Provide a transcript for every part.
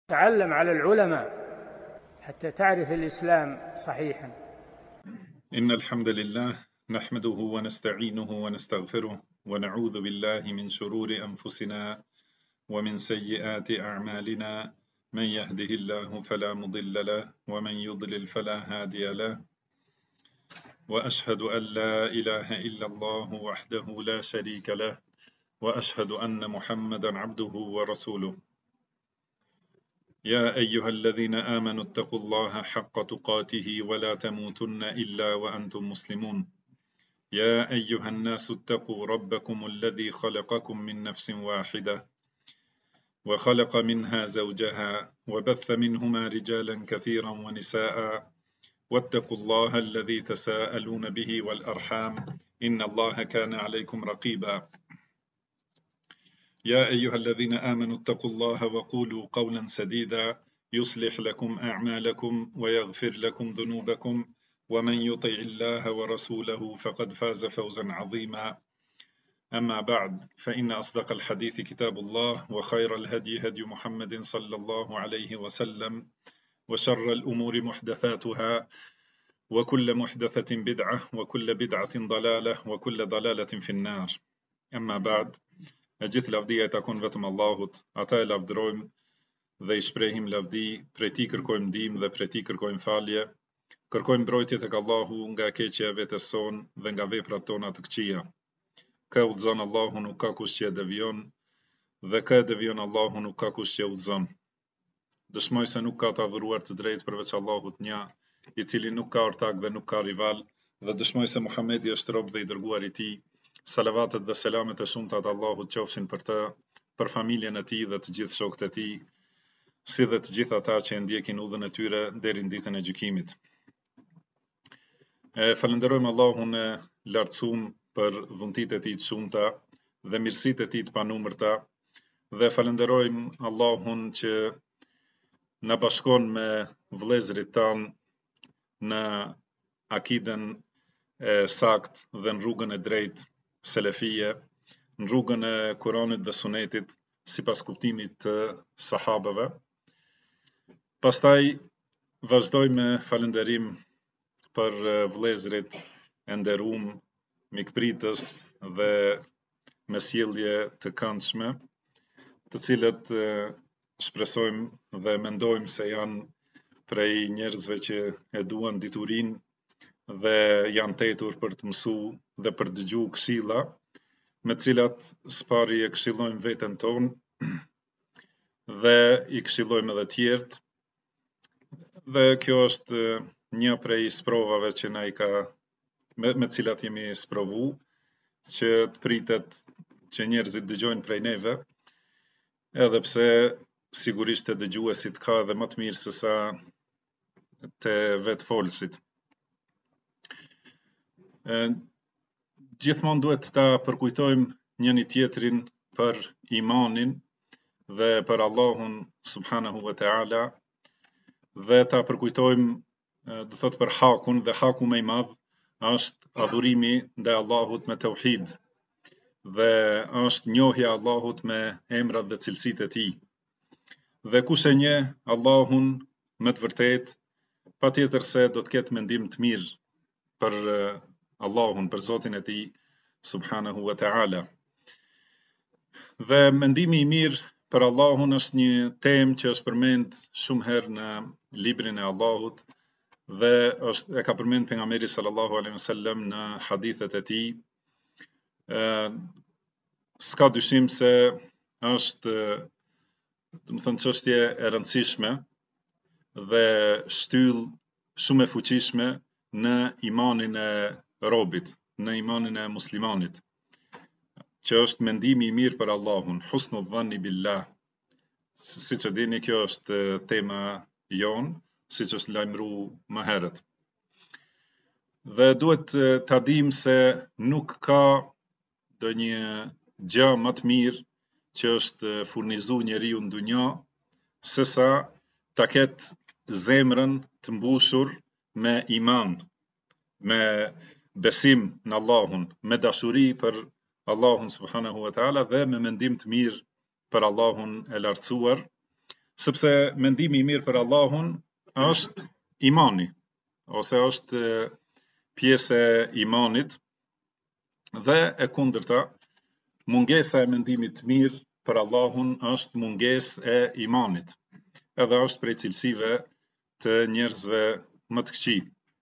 تعلم على العلماء حتى تعرف الإسلام صحيحا. إن الحمد لله نحمده ونستعينه ونستغفره ونعوذ بالله من شرور أنفسنا ومن سيئات أعمالنا. من يهده الله فلا مضل له ومن يضلل فلا هادي له، وأشهد أن لا إله إلا الله وحده لا شريك له، وأشهد أن محمدا عبده ورسوله. يا أيها الذين آمنوا اتقوا الله حق تقاته ولا تموتن إلا وأنتم مسلمون. يا أيها الناس اتقوا ربكم الذي خلقكم من نفس واحدة وخلق منها زوجها وبث منهما رجالا كثيرا ونساء، واتقوا الله الذي تساءلون به والأرحام إن الله كان عليكم رقيبا. يا أيها الذين آمنوا اتقوا الله وقولوا قولا سديدا يصلح لكم أعمالكم ويغفر لكم ذنوبكم، ومن يطع الله ورسوله فقد فاز فوزا عظيما. أما بعد، فإن أصدق الحديث كتاب الله، وخير الهدي هدي محمد صلى الله عليه وسلم، وشر الأمور محدثاتها، وكل محدثة بدعة، وكل بدعة ضلالة، وكل ضلالة في النار. أما بعد, e gjithë lavdia e takon vetëm Allahut, ata e lavdërojmë dhe i shprehim lavdi, prej tij kërkojmë ndihmë dhe prej tij kërkojmë falje. Kërkojmë mbrojtje tek Allahu nga keqja e vetes son dhe nga veprat tona të këqija. Kë udhëzon Allahu nuk ka kush që e devijon, dhe kë e devijon Allahu nuk ka kush që e udhëzon. Dëshmoj se nuk ka të adhuruar të drejtë përveç Allahut një, i cili nuk ka ortak dhe nuk ka rival, dhe dëshmoj se Muhamedi është rob dhe i dërguar i tij. Salavatet dhe selamet e shumta të Allahut qofshin për të, për familjen e tij dhe të gjithë shokët e tij, si dhe të gjithë ata që e ndjekin udhën e tyre deri në ditën e gjykimit. Falenderojmë Allahun e lartësuar për dhuntitë e tij të shumta dhe mirësitë e tij të panumërta, dhe falenderojmë Allahun që na bashkon me vëllezërit tan në akiden e sakt dhe në rrugën e drejtë selefie, në rrugën e Kuranit dhe Sunetit sipas kuptimit të sahabëve. Pastaj vazhdoj me falënderim për vëllezërit e nderuam, mikpritës dhe me sjellje të këndshme, të cilët shpresojmë dhe mendojmë se janë prej njerëzve që e duan diturinë dhe janë tetur për të mësuar dhe për të dëgjuar këshilla, me të cilat spari e këshillojmë veten tonë dhe i këshillojmë edhe të tjerët. Dhe kjo është një prej sprovave që na i ka me të cilat jemi sprovu, që të pritet që njerëzit dëgjojnë prej neve, edhe pse sigurisht të dëgjuesit ka edhe më të mirë se sa të vetë folësit. Gjithmonë duhet ta përkujtojmë njëri tjetrin për imanin dhe për Allahun subhanahu wa ta'ala, dhe ta përkujtojmë do thot për hakun, dhe haku më i madh është adhurimi ndaj Allahut me tauhid, dhe është njohja e Allahut me emrat dhe cilësitë e tij. Dhe kush e njeh Allahun me të vërtetë, patjetër se do të ketë mendim të mirë për Allahun, për Zotin e tij subhanahu wa ta'ala. Dhe mendimi i mirë për Allahun është një temë që është përmend shumë herë në librin e Allahut, dhe e ka përmend pejgamberi sallallahu alaihi wasallam në hadithet e tij. S'ka dyshim se është, do të thënë, çështje e rëndësishme dhe shtyllë shumë e fuqishme në imanin e robit, në imanin e muslimanit, që është mendimi i mirë për Allahun, husnu dhanni billah. Siç e dini, kjo është tema jon, siç është lajmëruar më herët. Dhe duhet ta dimë se nuk ka ndonjë gjë më të mirë që është furnizuar njeriu në dunjë, sesa ta ketë zemrën të mbushur me iman, me besim në Allahun, me dashuri për Allahun subhanahu wa ta'ala dhe me mendim të mirë për Allahun e lartësuar, sepse mendimi i mirë për Allahun është imani, ose është pjesë e imanit, dhe e kundërta, mungesa e mendimit të mirë për Allahun është mungesë e imanit, edhe është prej cilësive të njerëzve më të këqij.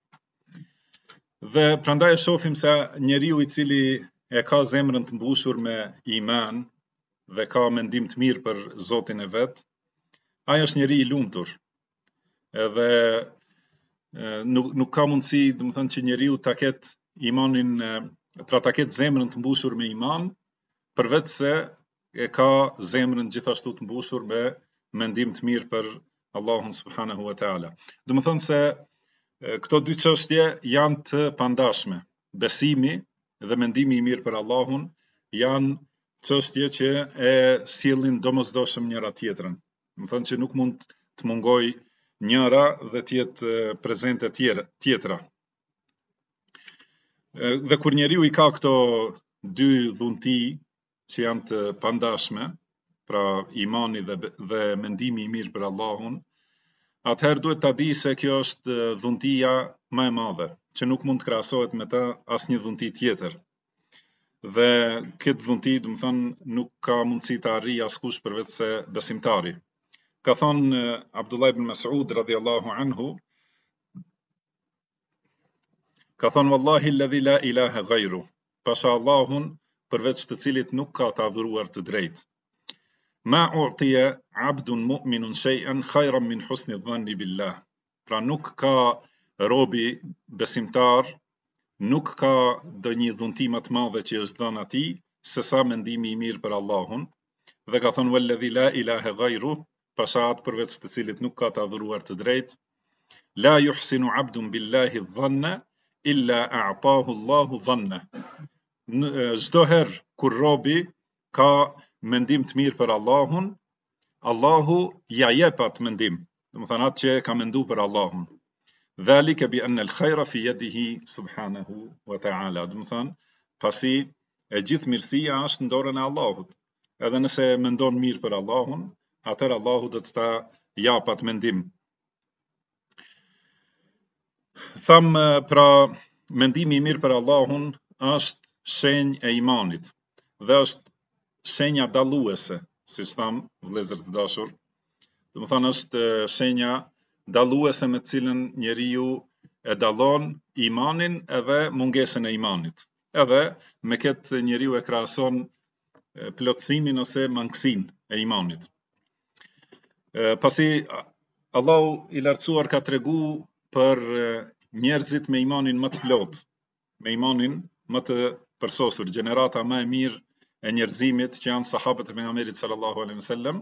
Dhe prandaj e shohim se njeriu i cili e ka zemrën të mbushur me iman dhe ka mendim të mirë për Zotin e vet, ai është njeri i lumtur. Edhe nuk ka mundësi, domethënë, që njeriu ta ketë imanin, pra ta ketë zemrën të mbushur me iman, përveç se e ka zemrën gjithashtu të mbushur me mendim të mirë për Allahun subhanahu wa taala. Domethënë se këto dy çështje janë të pandashme. Besimi dhe mendimi i mirë për Allahun janë çështje që e sjellin domosdoshëm njëra tjetrën. Domethënë që nuk mund të mungojë njëra dhe të jetë prezente tjetra. Dhe kur njeriu i ka këto dy dhunti që janë të pandashme, pra imani dhe mendimi i mirë për Allahun, atëherë duhet ta di se kjo është dhuntia më e madhe, që nuk mund të krahasohet me të asnjë dhunti tjetër. Dhe këtë dhunti, domethënë, nuk ka mundësi ta arrijë askush përveç se besimtari. Ka thënë Abdullah ibn Mas'ud radhiyallahu anhu, ka thënë wallahi alladhi la ilaha ghayru, pasha Allahun përveç të cilit nuk ka të adhuruar të drejtë. Ma u'tiya 'abdun mu'minun shay'an khayran min husni dhanni billah. Pra nuk ka robi besimtar, nuk ka ndonjë dhunti më të madhe që është dhënë atij se sa mendimi i mirë për Allahun. Dhe ka thënë walladhi la ilaha ghayru, pasha atë përveç të cilit nuk ka të adhuruar të drejtë. La yuhsinu 'abdun billahi dhanna illa a'tahu Allahu dhanna. Çdo herë kur robi ka mendim të mirë për Allahun, Allahu ja jep atë mendim, domethënë atë që ka menduar për Allahun. Dhalika bi anna al-khayra fi yadihi subhanahu wa ta'ala. Domethënë, pasi e gjithë mirësia është në dorën e Allahut. Edhe nëse mendon mirë për Allahun, atëherë Allahu do të ta jap atë mendim. Tham, pra mendimi i mirë për Allahun është shenjë e imanit dhe është shenja dalluese, siç tham, vëllezër të dashur. Domethënë është shenja dalluese me të cilën njeriu e dallon imanin edhe mungesën e imanit. Edhe me këtë njeriu e krahason plotësimin ose mangësinë e imanit. Pasi Allahu i lartësuar ka tregu për njerëzit me imanin më të plotë, me imanin më të përsosur, gjenerata më e mirë e njerëzimit që janë sahabët e pejgamberit sallallahu alaihi wasallam.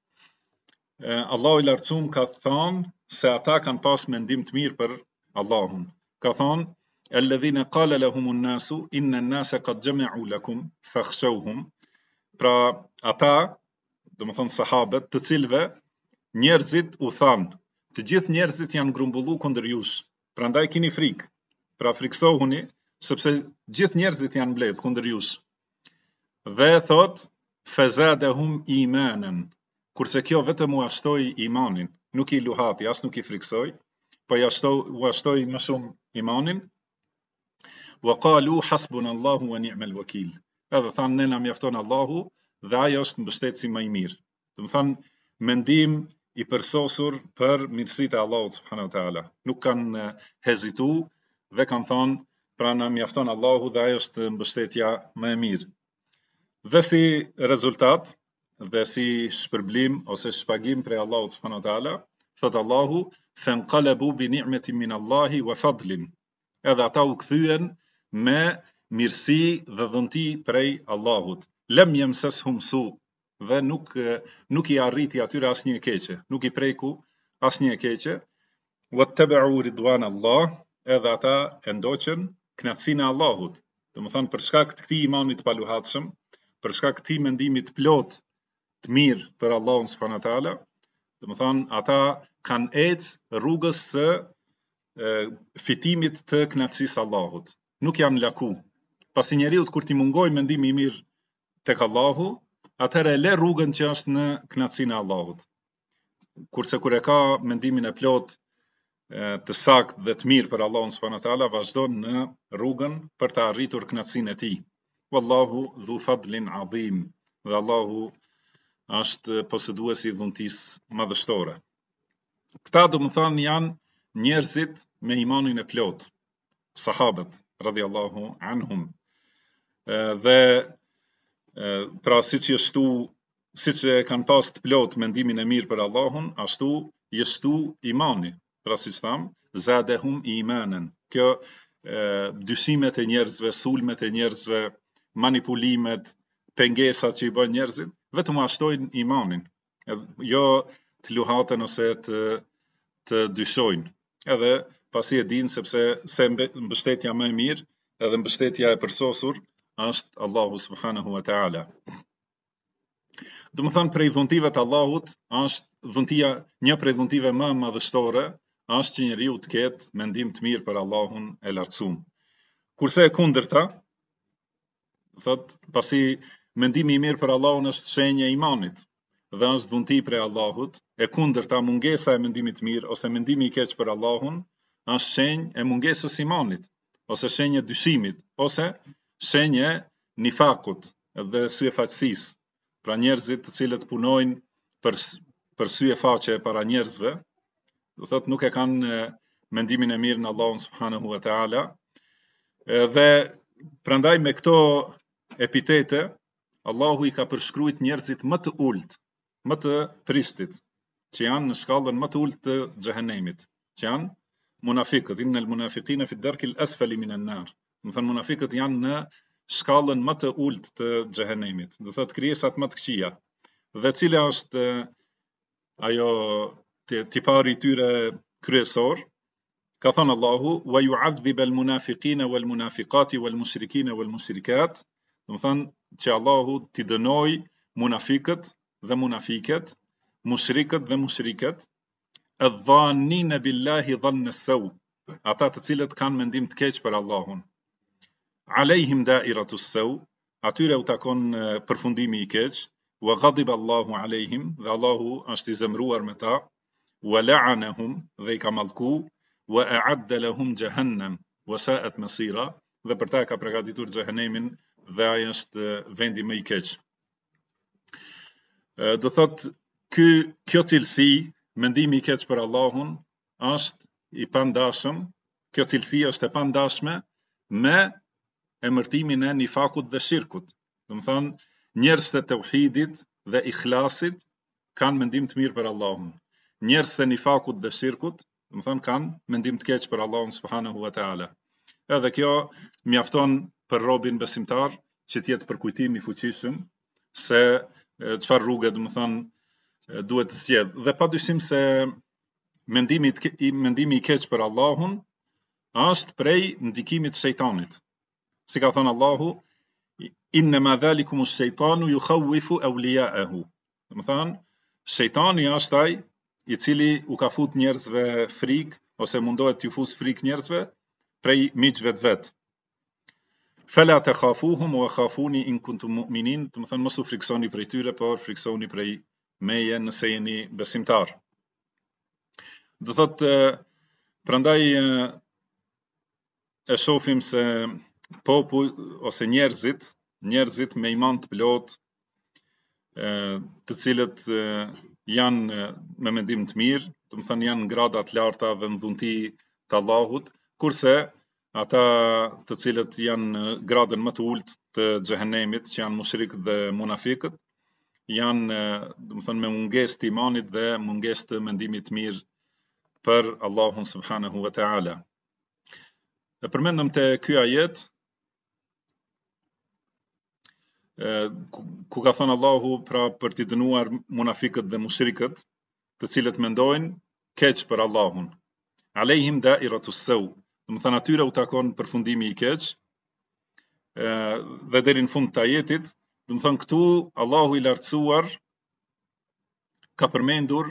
Allahu i lartësuar ka thënë se ata kanë pas mendim të mirë për Allahun. Ka thënë alladhina qala lahumun nasu inna an-nasa qad jama'u lakum fakhshawhum. Pra ata, domethënë sahabët, të cilëve njerëzit u thanë, të gjithë njerëzit janë grumbullu kundër jush, prandaj keni frikë. Pra friksohuni sepse gjithë njerëzit janë mbledh kundër jush. Dhe thot fazadahum imanan, kurse kjo vetëm u ashtoi imanin, nuk i luhati, as nuk i friksoi, po u ashtoi më shumë imanin. Wa qalu hasbunallahu wa ni'mal wakil. Edhe thanë ne na mjafton Allahu dhe ai është mbështetësi më i mirë. Domethënë mendim i përsosur për mirësitë e Allahut subhanahu wa taala. Nuk kanë hezitu dhe kanë thënë pra na mjafton Allahu dhe ai është mbështetja më e mirë. Dhe si rezultat dhe si shpërblim ose shpagim prej Allahut subhanahu wa taala, thot Allahu fanqalabu bi ni'matin min Allahi wa fadlin. Edhe ata u kthyen me mirësi dhe dhunti prej Allahut. Lam yamsashum su, dhe nuk i arriti atyre asnjë e keqe, nuk i preku asnjë e keqe. Wattaba'u ridwan Allah, edhe ata e ndoqën kënaqësinë e Allahut. Domethënë për shkak të këtij imanit të paluhatshëm, për shkak të këtij mendimi të plot të mirë për Allahun subhanahu wa taala, domethënë ata kanë ecë rrugës së fitimit të kënaqësisë Allahut. Nuk janë laku. Pasi njeriu kur ti mungoj mendimi i mirë tek Allahu, atëherë le rrugën që është në kënaqësinë e Allahut. kurse kur e ka mendimin e plot të sakt dhe të mirë për Allahun subhanahu wa taala, vazhdon në rrugën për të arritur kënaqësinë e tij. Wallahu dhu fadlin adhim. Dhe Allahu është posëduesi i dhuntisë madhështore. Këta do më thënë janë njerëzit me imanin e plot, sahabët radhiyallahu anhum. Dhe pra siç e kanë pas të plot mendimin e mirë për Allahun, ashtu jeshtu imani. Pra siç tham, zadehum imanan. Kjo dyshimet e njerëzve, sulmet e njerëzve, manipulimet, pengesat që i bën njerëzit, vetëm ashtojnë imanin. Jo të luhaten ose të dyshojnë. Edhe pasi e dinë se mbështetja më e mirë, edhe mbështetja e përsosur është Allahu subhanahu wa taala. Do më thënë prej dhuntive të Allahut është një prej dhuntive më madhështore është që njeriu të ketë mendim të mirë për Allahun e lartësuar. Kurse e kundërta, thot pasi mendimi i mirë për Allahun është shenjë e imanit dhe është dhunti prej Allahut, e kundërta mungesa e mendimit të mirë ose mendimi i keq për Allahun është shenjë e mungesës së imanit ose shenjë e dyshimit ose shenjë e nifakut dhe syefaqësisë. Pra njerëzit të cilët punojnë për syefaqe para njerëzve, do thot nuk e kanë mendimin e mirë në Allahun subhanahu wa taala. Dhe prandaj me këto epitete Allahu i ka përshkruajt njerëzit më të ulët, më të prishtit, që janë në shkallën më të ulët të xhehenemit, që janë munafiqët, innal munafiqina fi ad-darkil asfali minan nar. Do thënë munafiqët janë në shkallën më të ulët të xhehenemit, do thot krijesat më të këqija. Dhe cila është ajo tipari i tyre kryesor? Ka thënë Allahu: "Wa yu'adhib al-munafiqina wal-munafiqati wal-mushrikina wal-mushrikat", do thënë që Allahu t'i dënoi munafiqët dhe munafiqet, mushrikët dhe mushriket, adh-dhannina billahi dhanna as-saw, ata të cilët kanë mendim të keq për Allahun. Alejhim dairatu as-saw, atyre u takon përfundimi i keq, wa ghadiba Allahu alejhim, dhe Allahu është i zemruar me ta, wa la'anahum, dhe i ka mallku, wa a'adda lahum jahannam wa sa'at masira, dhe për ta ka përgatitur xhehenemin dhe ai është vendi më i keq. Do thot kjo cilësi, mendimi i keq për Allahun, është i pandashëm, kjo cilësi është e pandashme me emërtimin e nifakut dhe shirkut. Do të thonë njerëzit e tauhidit dhe ikhlasit kanë mendim të mirë për Allahun. Njerëzit e nifakut dhe shirkut, do të thonë kanë mendim të keq për Allahun subhanahu wa taala. Edhe kjo mjafton për robin besimtar që të jetë përkujtim i fuqishëm se çfarë rrugë, do të thonë, duhet të zgjedh. Dhe padyshim se mendimi i keq për Allahun është prej ndikimit të shejtanit. Si ka thënë Allahu: "Innama dhalikum ash-shaytanu yukhawwifu awliya'ahu." Do të thonë, shejtani është ai i cili u ka fut njerëzve frikë ose mundohet t'ju fus frikë njerëzve prej miqve të vet. Fala takhafuhum wa khafuni in kuntum mu'minin, do të thonë mos u friksoni prej tyre, por friksoni prej meje nëse jeni besimtar. Do thotë prandaj e shohim se popull ose njerëzit me iman të plot, të cilët janë me mendim të mirë, do të thënë janë në grada të larta dhe në dhunti të Allahut, kurse ata të cilët janë në gradën më të ulët të xhehenemit, që janë mushrikët dhe munafiqët, janë, do të thënë, me mungesë të imanit dhe mungesë të mendimit të mirë për Allahun subhanahu wa taala. E përmendëm te ky ajet ku ka thënë Allahu pra për t'i dënuar munafiqët dhe mushrikët, të cilët mendojnë keq për Allahun. Alejhim dairatu as-saw, do të thënë atyre u takon përfundimi i keq. Dhe deri në fund të ajetit, do të thënë këtu Allahu i lartësuar ka përmendur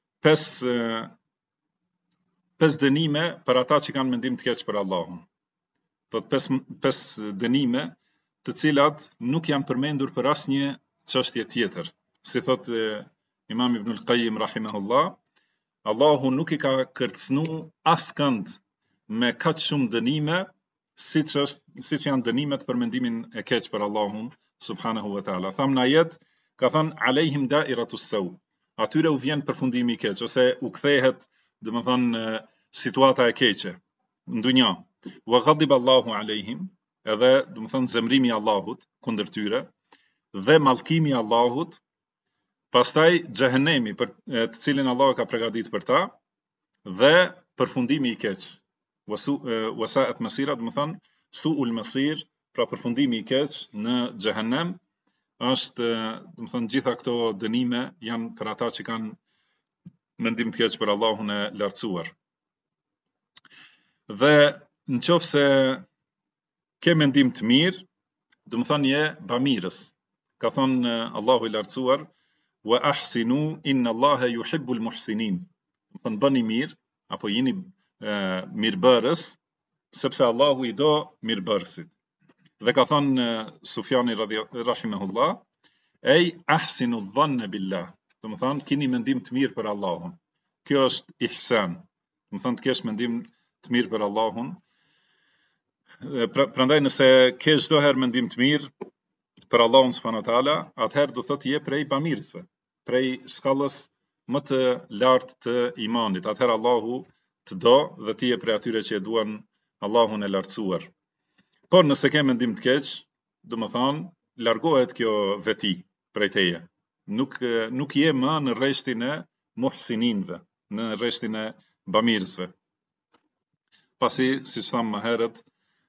pesë dënime për ata që kanë mendim të keq për Allahun. Thot pesë dënime të cilat nuk janë përmendur për asnjë çështje tjetër. Si thot Imam Ibn al-Qayyim rahimahullah, Allahu nuk I ka kërcënu askënd me kaq shumë dënime, siç janë dënimet për mendimin e keq për Allahun subhanahu wa taala. Tham në ajet ka thënë alejhim dairatus saw. Atyre u vjen përfundimi I keq ose u kthehet, domethënë situata e keqe në dunja. Wa ghadiba Allahu alejhim, edhe domethënë zemrimi I Allahut kundër tyre dhe mallkimi I Allahut. Pastaj xhehenemi për të cilin Allah ka përgatitur për ta dhe përfundimi I keq. Wasa'at masira, do të thonë su'ul masir, pra përfundimi I keq në xhehenem është, do të thonë gjitha këto dënime janë për ata që kanë mendim të keq për Allahun e lartësuar. Dhe nëse ke mendim të mirë, do të thonë je bamirës. Ka thonë Allahu I lartësuar wa ahsinu inna Allaha yuhibbul muhsinin. Do të thonë bëni mirë apo jeni mirëbërës, sepse Allahu I do mirëbërësit. Dhe ka thënë Sufjani rahimahullah, ej ahsinu dhanna billah. Do të thonë keni mendim të mirë për Allahun. Kjo është ihsan. Do të thonë të kesh mendim të mirë për Allahun. Prandaj nëse ke çdo herë mendim të mirë për Allahun subhanahu wa taala, atëherë do thotë je prej bamirësve, prej shkallës më të lartë të imanit. Atëherë Allahu të do dhe ti je prej atyre që e duan Allahun e lartësuar. Por nëse ke mendim të keq, do të thonë largohet kjo veti prej teje. Nuk je më në rreshtin e muhsininëve, në rreshtin e bamirësve. Pasi siç thamë më herët,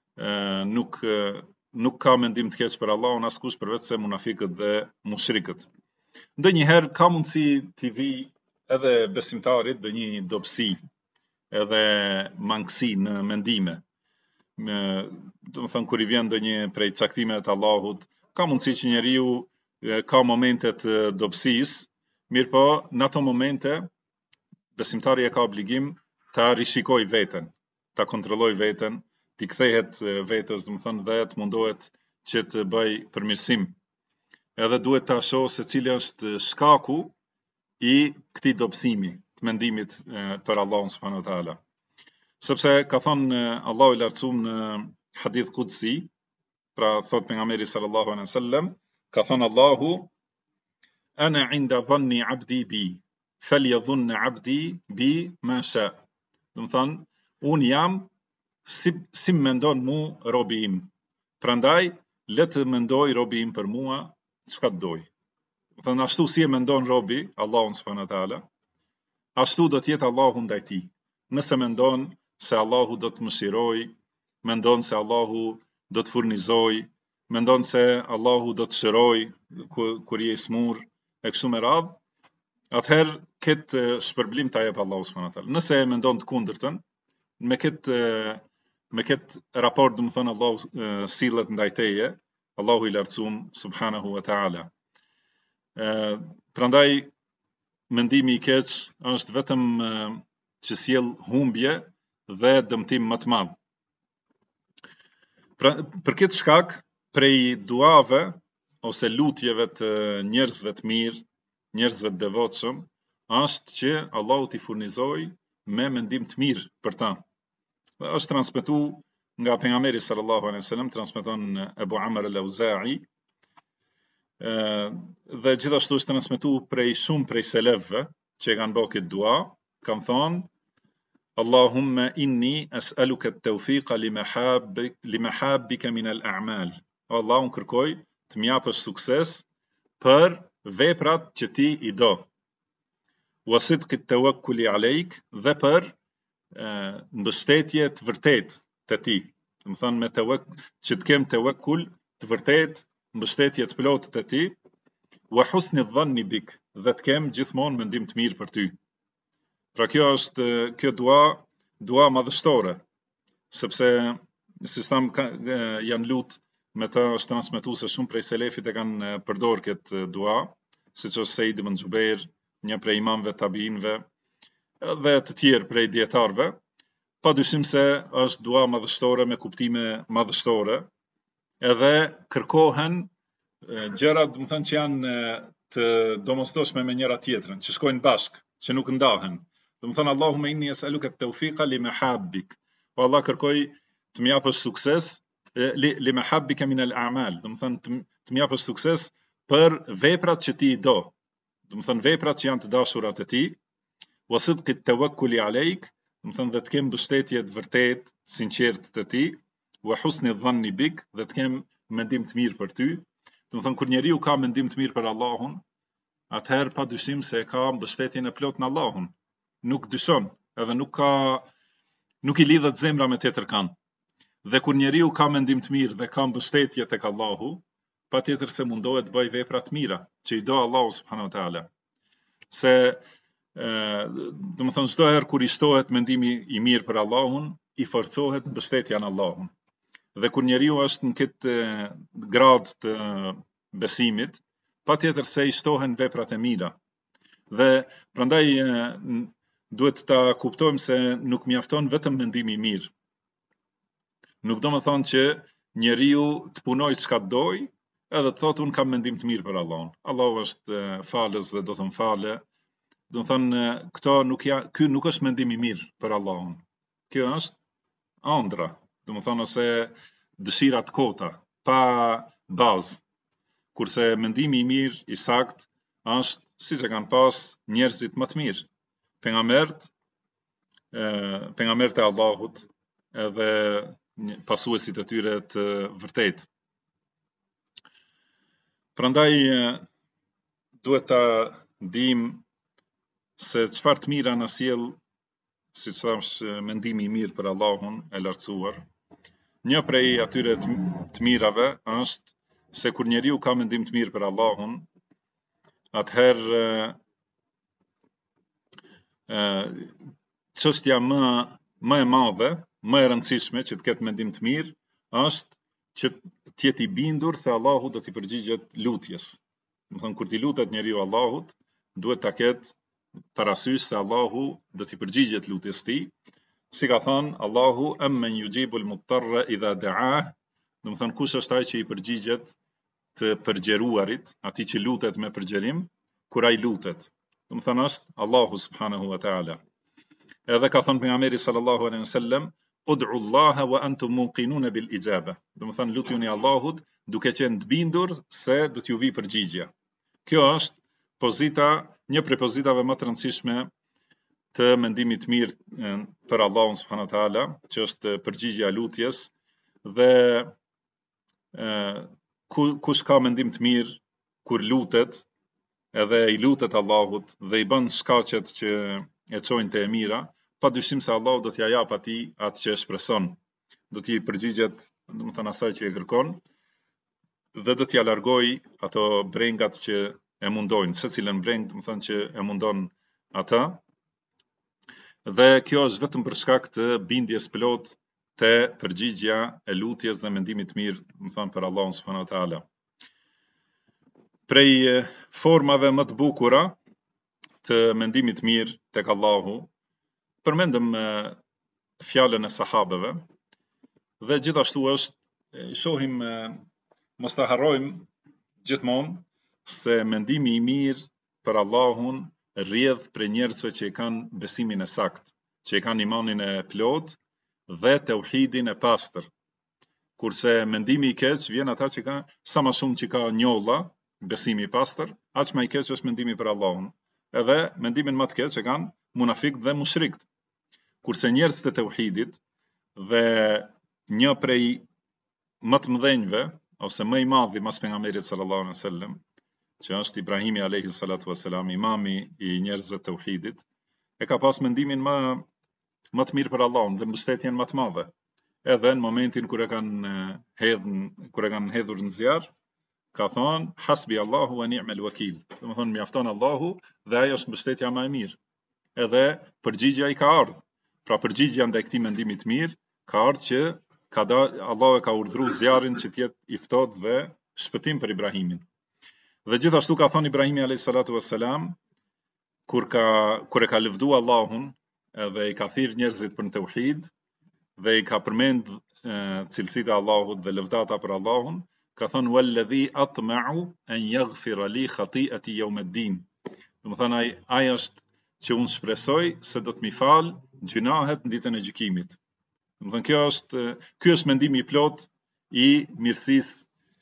nuk ka mendim të keq për Allahun askush përveç se munafikët dhe mushrikët. Ndonjëherë ka mundësi t'i vi edhe besimtarit ndonjë dobësi, edhe mangësi në mendime. Do të thonë kur I vjen ndonjë prej caktimeve të Allahut, ka mundësi që njeriu ka momente të dobësisë, mirëpo në ato momente besimtari ka obligim ta rishikoj veten, ta kontrolloj veten, t'i kthehet vetes, do të thonë dhe të mundohet që të bëj përmirësim. Edhe duhet ta shoh se cili është shkaku I këtij dobësimi të mendimit për Allahun subhanahu wa taala. Sepse ka thënë Allahu I lartësuar në hadith qudsi, pra thot pejgamberi sallallahu alaihi wasallam, ka thënë Allahu ana inda dhanni abdi bi, falyadhunna abdi bi ma sha. Do të thonë un jam si mendon mu robi im. Prandaj le të mendoj robi im për mua çka doj. Do të thonë ashtu si e mendon robi Allahun subhanahu wa taala, ashtu do të jetë Allahu ndaj tij. Nëse mendon se Allahu do të mëshiroj, mendon se Allahu do të furnizoj, mendon se Allahu do të shëroj kur je I smur, e kështu me radhë, atëherë këtë shpërblim ta jep Allahu subhanahu wa taala. Nëse mendon të kundërtën, me këtë raport, do të thonë Allahu sillet ndaj teje, Allahu I lartësuar subhanahu wa taala. Prandaj mendimi I keq është vetëm që sjell humbje dhe dëmtim më të madh. Për këtë shkak, prej duave ose lutjeve të njerëzve të mirë, njerëzve të devotshëm, është që Allahu t'i furnizoj me mendim të mirë për ta. Dhe është transmetuar nga pejgamberi sallallahu alaihi wasallam, transmeton Abu Amr al-Auza'i, dhe gjithashtu është transmetuar prej shumë prej selefëve që kanë bërë këtë dua, kanë thonë Allahumma inni as'aluka at-tawfiqa limahabbika min al-a'mal. Allah unë kërkoj të më japësh sukses për veprat që ti I do. Wa sidq at-tawakkuli alayk, dhe për mbështetje të vërtetë te ti. Do të thonë me që të kem tawakkul të vërtetë, mbështetje të plotë te ti, wa husni dhanni bik, dhe të kem gjithmonë mendim të mirë për ty. Pra kjo dua madhështore, sepse si tham janë lutë me të është transmetuar se shumë prej selefit e kanë përdorur këtë dua, siç është Said ibn Jubair, një prej imamëve tabiinëve, dhe të tjerë prej dietarëve. Padyshim se është dua madhështore me kuptime madhështore, edhe kërkohen gjëra, do të thonë që janë të domosdoshme me njëra tjetrën, që shkojnë bashkë, që nuk ndahen. Do të thonë Allahumma inni es'aluka at-tawfiqa li mahabbik. Po Allah kërkoj të më japësh sukses li mahabbika min al-a'mal. Do të thonë të më japësh sukses për veprat që ti i do. Do të thonë veprat që janë të dashurat e ti, wa sidqi at-tawakkuli alayk, do të thonë dhe të kem mbështetje të vërtet, sinqert të ti, wa husni dhanni bik, dhe të kem mendim të mirë për ty. Do të thonë kur njeriu ka mendim të mirë për Allahun, atëherë pa dyshim se ka mbështetjen e plot në Allahun. Nuk dyshon, edhe nuk i lidhet zemra me tjetër kanë. Dhe kur njeriu ka mendim të mirë dhe ka mbështetje tek Allahu, patjetër se mundohet të bëj vepra të mira, që i do Allahu subhanahu wa taala. Se do të thonë çdo herë kur i shtohet mendimi i mirë për Allahun, i forcohet mbështetja në Allahun. Dhe kur njeriu është në këtë grad të besimit, patjetër se i shtohen veprat e mira. Dhe prandaj duhet ta kuptojmë se nuk mjafton vetëm mendimi i mirë. Nuk do të thonë që njeriu të punojë çka doj, edhe të thotë unë kam mendim të mirë për Allahun. Allahu është falës dhe do të më fale. Do të thonë ky nuk është mendim i mirë për Allahun. Kjo është ëndra. Do të thonë ose dëshira të kota, pa bazë. Kurse mendimi i mirë, i sakt, është siç e kanë pas njerëzit më të mirë. Pejgamberët e Allahut edhe pasuesit e tyre të vërtet. Prandaj duhet ta dim se çfarë të mira na sjell, siç thash, mendimi i mirë për Allahun e lartësuar. Një prej atyre të mirave është se kur njeriu ka mendim të mirë për Allahun, atëherë çështja më e madhe, më e rëndësishme që të ketë mendim të mirë, është që të jetë i bindur se Allahu do t'i përgjigjet lutjes. Do të thonë kur t'i lutet njeriu Allahut, duhet ta ketë parasysh se Allahu do t'i përgjigjet lutjes tij. Si ka thënë Allahu amman yujibul muttarra idha da'ah, do të thonë kush është ai që i përgjigjet të përgjeruarit, atij që lutet me përgjerim, kur ai lutet. Do të thonë është Allahu subhanahu wa taala. Edhe ka thënë pejgamberi sallallahu alaihi wasallam, ud'u Allaha wa antum muqinun bil ijaba. Do të thonë lutuni Allahut duke qenë të bindur se do t'ju vi përgjigja. Kjo është një prej pozitave më të rëndësishme të mendimit të mirë për Allahun subhanahu wa taala, që është përgjigjja e lutjes, dhe kush ka mendim të mirë kur lutet, edhe i lutet Allahut dhe i bën shkaqet që e çojnë te e mira, padyshim se Allahu do t'ia jap atij atë që shpreson. Do t'i përgjigjet, do të thonë asaj që e kërkon, dhe do t'ia largoj ato brengat që e mundojnë, secilën breng, do të thonë që e mundon ata. Dhe kjo është vetëm për shkak të bindjes plot te përgjigjja e lutjes dhe mendimit të mirë, do të thonë për Allahun subhanahu wa taala. Prej formave më të bukura të mendimit të mirë tek Allahu, përmendëm fjalën e sahabeve, dhe gjithashtu shohim, mos ta harrojmë gjithmonë se mendimi i mirë për Allahun rrjedh prej njerëzve që i kanë besimin e sakt, që i kanë imanin e plot dhe tauhidin e pastër. Kurse mendimi i keq vjen ata që kanë sa më shumë që ka njolla, besimi i pastër, aq më i keq është mendimi për Allahun. Edhe mendimin më të keq e kanë munafiqët dhe mushrikët. Kurse njerëzit e tauhidit dhe një prej më të mëdhenjve ose më i madhi mas pejgamberit sallallahu alaihi wasallam, që është Ibrahimi alayhi salatu wassalam, imami i njerëzve të tauhidit, e ka pas mendimin më të mirë për Allahun dhe mbështetjen më të madhe. Edhe në momentin kur e kanë hedhur në zjarr, ka thonë hasbi Allahu wa ni'mal wakil. Do të thonë mjafton Allahu dhe ai është mbështetja më e mirë. Edhe përgjigjja i ka ardhur. Pra përgjigjja ndaj këtij mendimi të mirë ka ardhur që Allahu e ka urdhëruar zjarrin që të jetë i ftohtë dhe shpëtim për Ibrahimin. Dhe gjithashtu ka thënë Ibrahimi alayhi salatu wassalam, kur e ka lëvdu Allahun edhe i ka thirr njerëzit për tauhid dhe i ka përmend cilësitë e Allahut dhe lëvdata për Allahun, ka thonë walladhi atma'u an yaghfira li khati'ati yawm ad-din. Do të thonë ai është që unë shpresoj se do të mi fal gjunahet në ditën e gjykimit. Do të thonë ky është mendimi i plot i mirësisë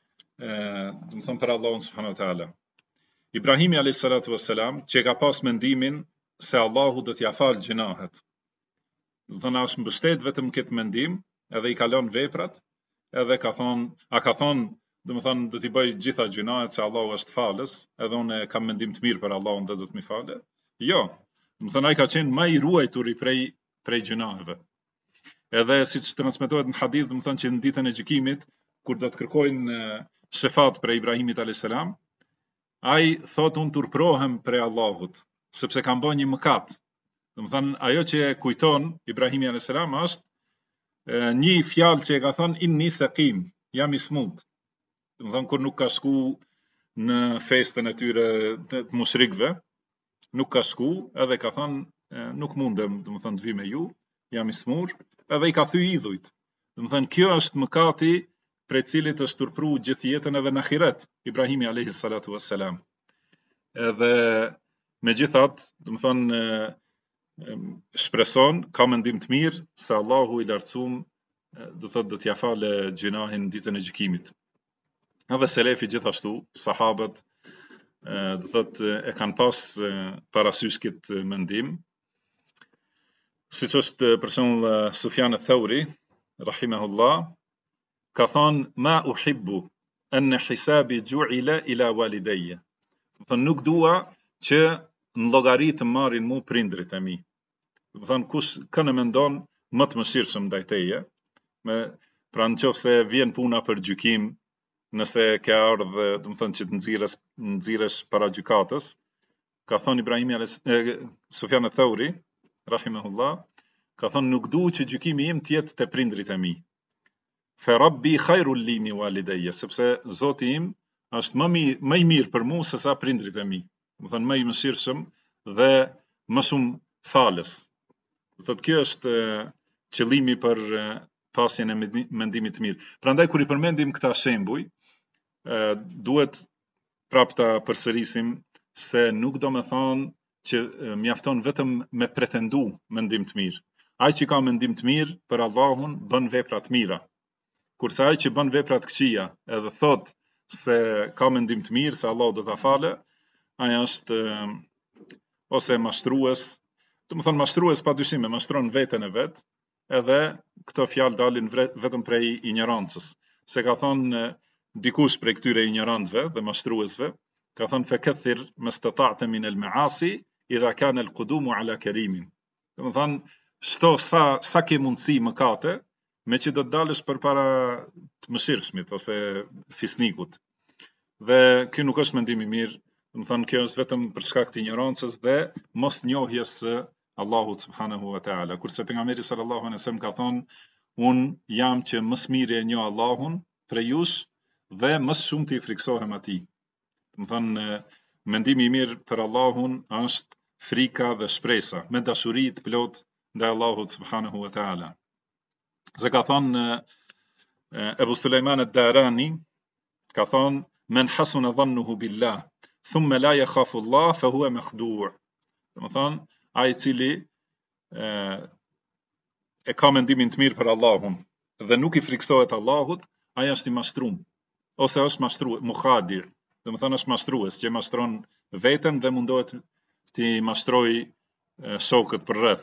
do të thonë për Allahun subhanahu wa taala. Ibrahimi alayhis salatu wassalam që ka pas mendimin se Allahu do t'ia fal gjunahet. Do të thonë është mbështet vetëm këtë mendim, edhe i kalon veprat, edhe ka thonë do të thonë do t'i bëj gjitha gjunahet se Allahu është falës, edhe unë kam mendim të mirë për Allahun dhe do të më falë. Jo, do të thonë ai ka qenë më i ruajturi prej gjunaheve. Edhe siç transmetohet në hadith, do të thonë që në ditën e gjykimit, kur do të kërkojnë shefat për Ibrahimit alayhis salam, ai thotë unë turprohem prej Allahut, sepse kam bërë një mëkat. Do të thonë ajo që kujton Ibrahimi alayhis salam është një fjalë që e ka thënë inni saqim, jam i smut. Do të thonë kur nuk ka shku në festën e tyre të mushrikëve, nuk ka shku, edhe ka thënë nuk mundem, do të thonë të vi me ju, jam i smur, edhe i ka thyr idhujt. Do të thonë kjo është mëkati prej cilit është turpru gjithë jetën edhe në ahiret, Ibrahimi alayhis salatu wassalam. Edhe megjithatë, do të thonë shpreson, ka mendim të mirë se Allahu i lartësuar do thotë do t'ia falë gjunahin ditën e gjykimit. Edhe selefi gjithashtu, sahabët do thotë e kanë pas parasysh këtë mendim. Siç është për shembull Sufjan al-Thauri, rahimahullah, ka thonë ma uhibbu an hisabi ju'ila ila walidayya. Do thonë nuk dua që në llogari të marrin mu prindrit e mi. Do thonë kush kënë mendon më të mëshirshëm ndaj teje, pra nëse vjen puna për gjykim, nëse ke ardhur, do të thonë që të nxirresh para gjykatës, ka thonë Ibrahimi Sufjan al-Thauri, rahimahullah, ka thonë nuk dua që gjykimi im të jetë te prindrit e mi. Fa rabbi khairul li min walidayya, sepse Zoti im është më i mirë për mua se sa prindrit e mi. Do thonë më i mëshirshëm dhe më shumë falës. Do thotë kjo është qëllimi për pasjen e mendimit të mirë. Prandaj kur i përmendim këta shembuj, duhet prapë ta përsërisim se nuk do me thonë që mjafton vetëm me pretendu mendim të mirë. Ai që ka mendim të mirë për Allahun bën vepra të mira. Kurse ai që bën vepra të këqija edhe thot se ka mendim të mirë se Allahu do ta falë, ai është ose mashtrues, do të thonë mashtrues padyshim, mashtron veten e vet, edhe këto fjalë dalin vetëm prej ignorancës. Se ka thonë dikush prej këtyre ignorantëve dhe mashtruesve, ka thonë fakathir mastata'ta min al-ma'asi idha kana al-qudumu ala karimin. Do të thonë shto sa ke mundësi mëkate, me që do të dalësh përpara të mëshirshmit ose fisnikut. Dhe kjo nuk është mendim i mirë, do të thonë kjo është vetëm për shkak të ignorancës dhe mos njohjes së Allahut subhanahu wa taala. Kurse pejgamberi sallallahu alaihi wasallam ka thonë un jam që më së miri e njoh Allahun prej jush dhe më shumë të i friksohem atij. Do të thonë mendimi i mirë për Allahun është frika dhe shpresa me dashuri të plotë ndaj Allahut subhanahu wa taala. Se ka thonë Ebu Sulejman ad-Darani, ka thonë men hasuna dhannuhu billah thumma la yakhafu Allah fa huwa makhdu'. Do të thonë ai i cili e ka mendimin të mirë për Allahun dhe nuk i friksohet Allahut, ai është i mashtruar ose është mashtrues, mukhadir. Do të thonë është mashtrues që mashtron veten dhe mundohet të mashtroj shokët për rreth.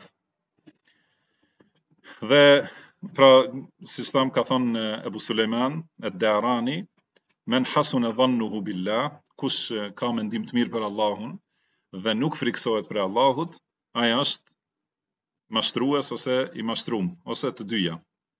Dhe pra, si tham ka thonë Ebu Sulejman ad-Darani, men hasuna dhannuhu billah, kush ka mendim të mirë për Allahun dhe nuk friksohet për Allahut, ai është mashtrues ose i mashtrum, ose të dyja.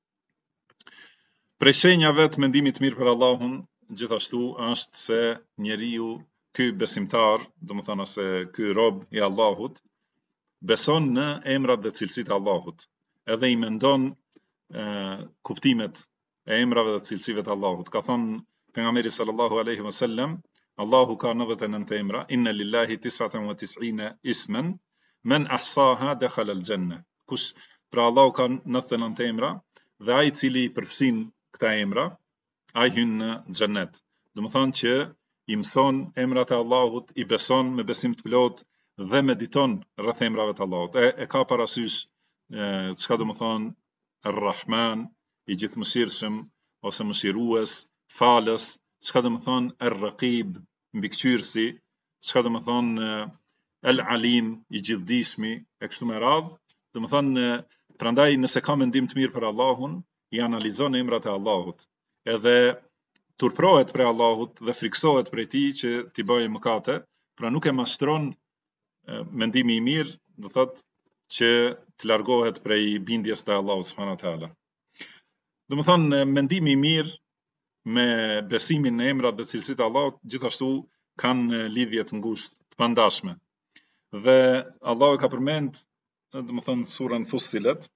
Prej shenjave të mendimit të mirë për Allahun, gjithashtu është se njeriu, ky besimtar, domethënë se ky rob i Allahut, beson në emrat dhe cilësitë e Allahut, edhe i mendon kuptimet e emrave dhe cilësive të Allahut. Ka thonë pejgamberi sallallahu alaihi wasallam, Allahu ka 99 emra, inna lillahi 99 isman, men ahsaha dakhala al-janna. Kush pra Allahu ka 99 emra dhe ai i cili i përfshin këta emra, ai hyn në xhennet. Do të thonë që i mëson emrat e Allahut, i beson me besim të plot dhe mediton rreth emrave të Allahut. E ka parasysh çka do të thonë Ar-Rahman, i gjithëmëshirshëm ose mëshirues, falës, çka do të thonë Ar-Raqib, mbikëqyrësi, çka do të thonë El-Alim, i gjithdijshmi, e kështu me radhë. Do të thonë prandaj nëse ka mendim të mirë për Allahun, i analizon emrat e Allahut. Edhe turprohet për Allahut dhe friksohet për tij që t'i bëjë mëkate, pra nuk e mashtron mendimi i mirë, do thotë që të largohet prej bindjes te Allahu subhanahu wa taala. Do të thonë mendimi i mirë me besimin në emrat dhe cilësitë e Allahut gjithashtu kanë lidhje të ngushtë, të pandashme. Dhe Allahu ka përmend, do të thonë surën Fussilet,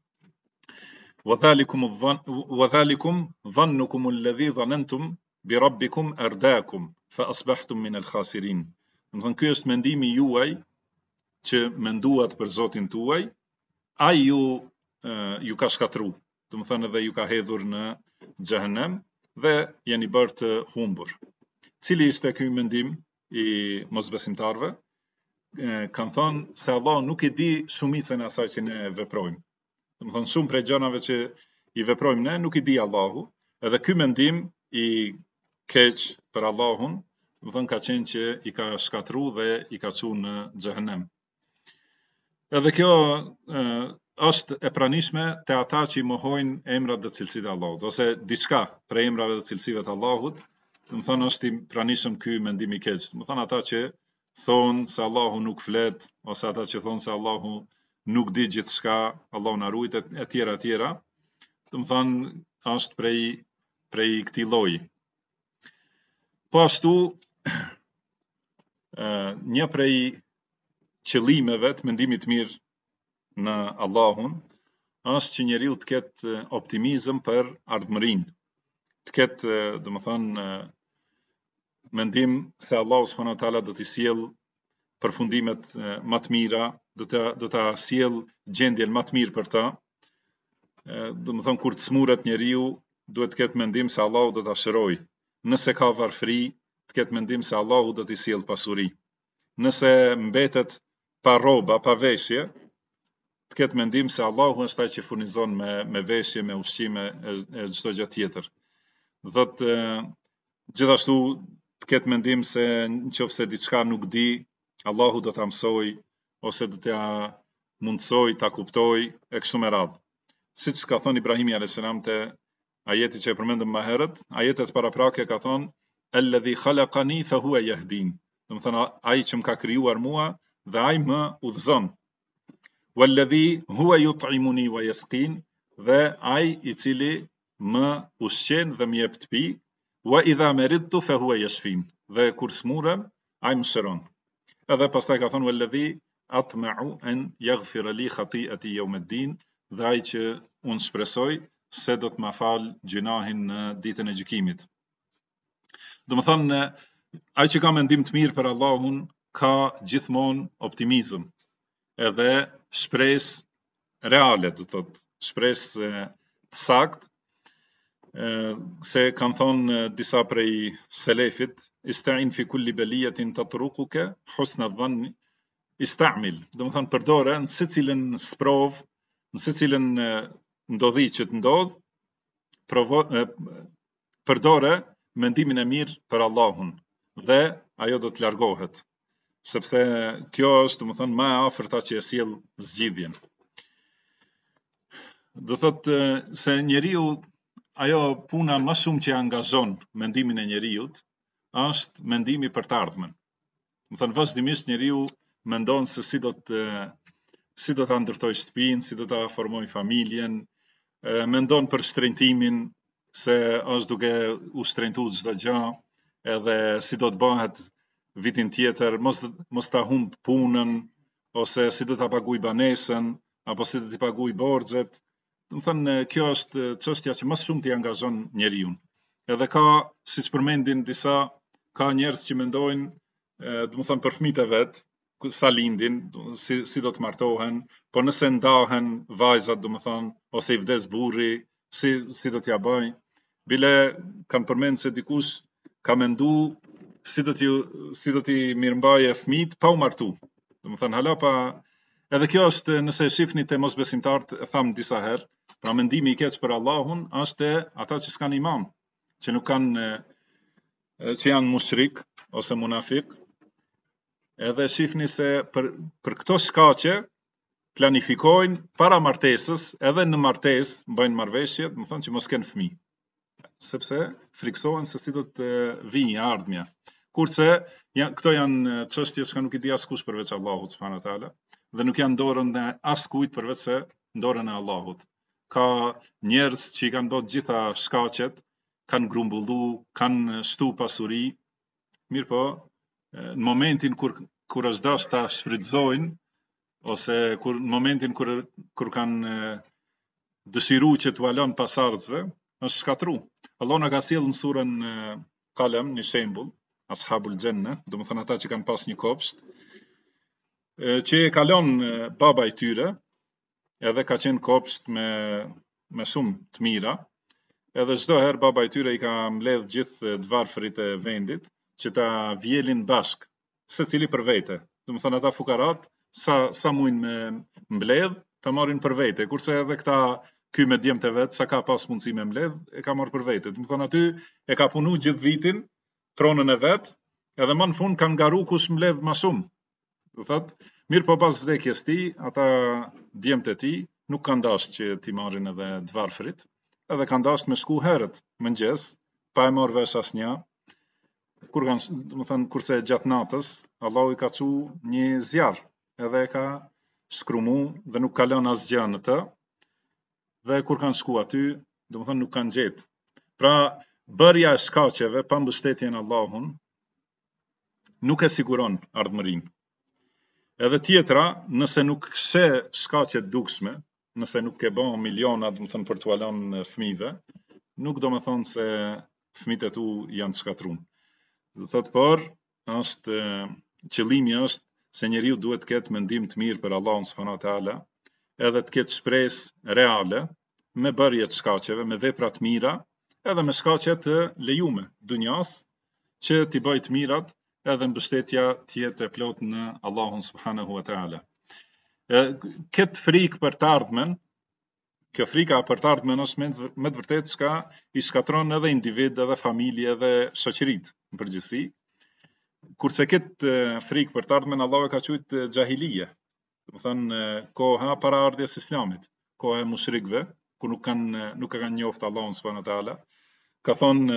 وذلكم ظنكم الذي ظننتم بربكم أرداكم فأصبحتم من الخاسرين. Do të thonë ky është mendimi juaj që menduat për Zotin tuaj, ai ju ka shkatru, do të thonë edhe ju ka hedhur në xhehenem dhe jeni bërë të humbur. Cili ishte ky mendim i mosbesimtarëve? Kanë thonë se Allah nuk i di shumicën e asaj që ne veprojmë. Do të thonë shumë prej gjërave që i veprojmë ne nuk i di Allahu, edhe ky mendim i keq për Allahun, do të thonë ka qenë që i ka shkatru dhe i ka çuar në xhehenem. Edhe kjo është e pranishme te ata që i mohojnë emrat dhe cilësitë e Allahut, ose diçka për emrave dhe cilësive të Allahut, do të thonë është i pranishëm ky mendim i keq. Do të thonë ata që thonë se Allahu nuk flet, ose ata që thonë se Allahu nuk di gjithçka, Allahu na ruajt e tjera. Do të thonë është prej këtij lloji. Po ashtu një prej qëllimeve të mendimit mirë në Allahun është që njeriu të ketë optimizëm për ardhmërinë, të ketë, do të thonë, mendim se Allahu subhanahu wa taala do t'i sjell përfundimet më të mira, do ta sjell gjendjen më të mirë për ta. Do të thonë kur të smuret njeriu, duhet të ketë mendim se Allahu do ta shërojë. Nëse ka varfëri, të ketë mendim se Allahu do t'i sjell pasuri. Nëse mbetet pa rroba, pa veshje, të ketë mendim se Allahu është ai që furnizon me veshje, me ushqime e çdo gjë tjetër. Do thotë gjithashtu të ketë mendim se nëse diçka nuk di, Allahu do ta mësoj ose do t'ja mundsoj ta kuptoj e kështu me radhë. Siç ka thënë Ibrahimi alayhis salam te ajeti që e përmendëm më herët, ajetet paraprake ka thonë alladhi khalaqani fa huwa yahdin. Do të thonë ai që më ka krijuar mua dhe ai më udhëzon. Walladhi huwa yut'imuni wa yasqin, dhe ai i cili më ushqen dhe më jep të pi, wa idha maridtu fa huwa yashfin, dhe kur smurem ai më shëron. Edhe pastaj ka thonë walladhi atma'u an yaghfira li khati'ati yawm ad-din, dhe ai që unë shpresoj se do të ma fal gjunahin në ditën e gjykimit. Do të thonë ai që ka mendim të mirë për Allahun ka gjithmonë optimizëm, edhe shpresë reale, do të thotë, shpresë të saktë, se kanë thonë disa prej selefit, ista'in fi kulli baliyatin tatruquka husna dhanni ista'mil. Do të thonë përdore në secilën sprov, në secilën ndodhi që të ndodh, përdore mendimin e mirë për Allahun dhe ajo do të largohet, sepse kjo është, do të thonë, më e afërta që e sjell zgjidhjen. Do thotë se njeriu, ajo puna më shumë që angazhon mendimin e njeriut është mendimi për të ardhmen. Do thonë vazhdimisht njeriu mendon se si do ta ndërtoj shtëpinë, si do ta formoj familjen, mendon për shtrenjtimin, se është duke u shtrenjtuar çdo gjë, edhe si do të bëhet vitin tjetër, mos ta humb punën, ose si do ta paguaj banesën, apo si do t'i paguaj borxhet. Do të thënë kjo është çështja që më shumë t'i angazhon njeriu. Edhe ka, siç përmendin disa, ka njerëz që mendojnë, do të thënë për fëmijët e vet, sa lindin, si do të martohen, po nëse ndahen vajzat, do të thënë, ose i vdes burri, si do t'ja bëjnë. bile kanë përmend se dikush ka mendu si do t'i mirëmbaje fëmijët pa u martu. Domethënë hala pa. Edhe kjo është, nëse e shihni te mosbesimtarët, e tham disa herë, pra mendimi i keq për Allahun është ata që s'kan iman, që nuk kanë, që janë mushrik ose munafik. Edhe shihni se për këto shkaqe planifikojnë para martesës, edhe në martesë bëjnë marrëveshje, do të thonë që mos kenë fëmijë, sepse friksohen se si do të vijë ardhmja. Kurse këto janë çështje që nuk i di askush përveç Allahut subhanahu wa taala, dhe nuk janë dorën e askujt përveç se dorën e Allahut. Ka njerëz që i kanë bërë gjitha shkaqet, kanë grumbullu, kanë shtu pasuri, mirë po, në momentin kur është dash ta shfrytëzojnë, ose në momentin kur kanë dëshiru që t'u alon pasardhësve, është shkatru. Allah na ka sjellë në surën Qalam një shembull, ashabul xhenna, domethënë ata që kanë pas një kopsht, që e kalon baba i tyre, edhe ka qenë kopsht me shumë të mira, edhe çdo herë baba i tyre i ka mbledh gjithë të varfërit e vendit që ta vjelin bashk, secili për vete. Domethënë ata fukarat sa mujnë me mbledh, ta marrin për vete, kurse edhe ky me djemtë e vet, sa ka pas mundësi me mbledh, e ka marrë për vete. Domethënë aty e ka punu gjithë vitin pronën e vet, edhe më në fund kanë garu kush mbledh më shumë. Do thotë, mirë po pas vdekjes tij, ata djemtë e tij nuk kanë dashur që t'i marrin edhe të varfërit, edhe kanë dashur me shku herët mëngjes, pa e marrë vesh asnjë. Kur kanë, domethënë kurse gjatë natës, Allahu i ka çu një zjarr, edhe e ka shkrumu dhe nuk ka lënë asgjë në të. Dhe kur kanë shku aty, domethënë nuk kanë gjetë. Pra, bërja e shkaqeve pa mbështetjen e Allahun nuk e siguron ardhmërinë. Edhe tjetra, nëse nuk sheh shkaqe dukshme, nëse nuk e bën miliona, domethënë për t'u lënë fëmijëve, nuk do të thonë se fëmijët e tu janë shkatruar. Do thotë por qëllimi është se njeriu duhet të ketë mendim të mirë për Allahun subhanahu wa taala, edhe të ketë shpresë reale me bërje të shkaqeve, me vepra të mira, edhe me shkaqe të lejume dunjas, që t'i bëj të mirat, edhe mbështetja të jetë e plot në Allahun subhanahu wa taala. Këtë frikë për të ardhmen, kjo frika për të ardhmen është me të vërtetë çka i shkatron edhe individ, edhe familje, edhe shoqëritë në përgjithësi. Kurse këtë frikë për të ardhmen Allahu e ka quajtur xahilije. Domethënë koha para ardhjes së Islamit, koha e mushrikëve, ku nuk e kanë njoft Allahun subhanahu wa taala. Ka thonë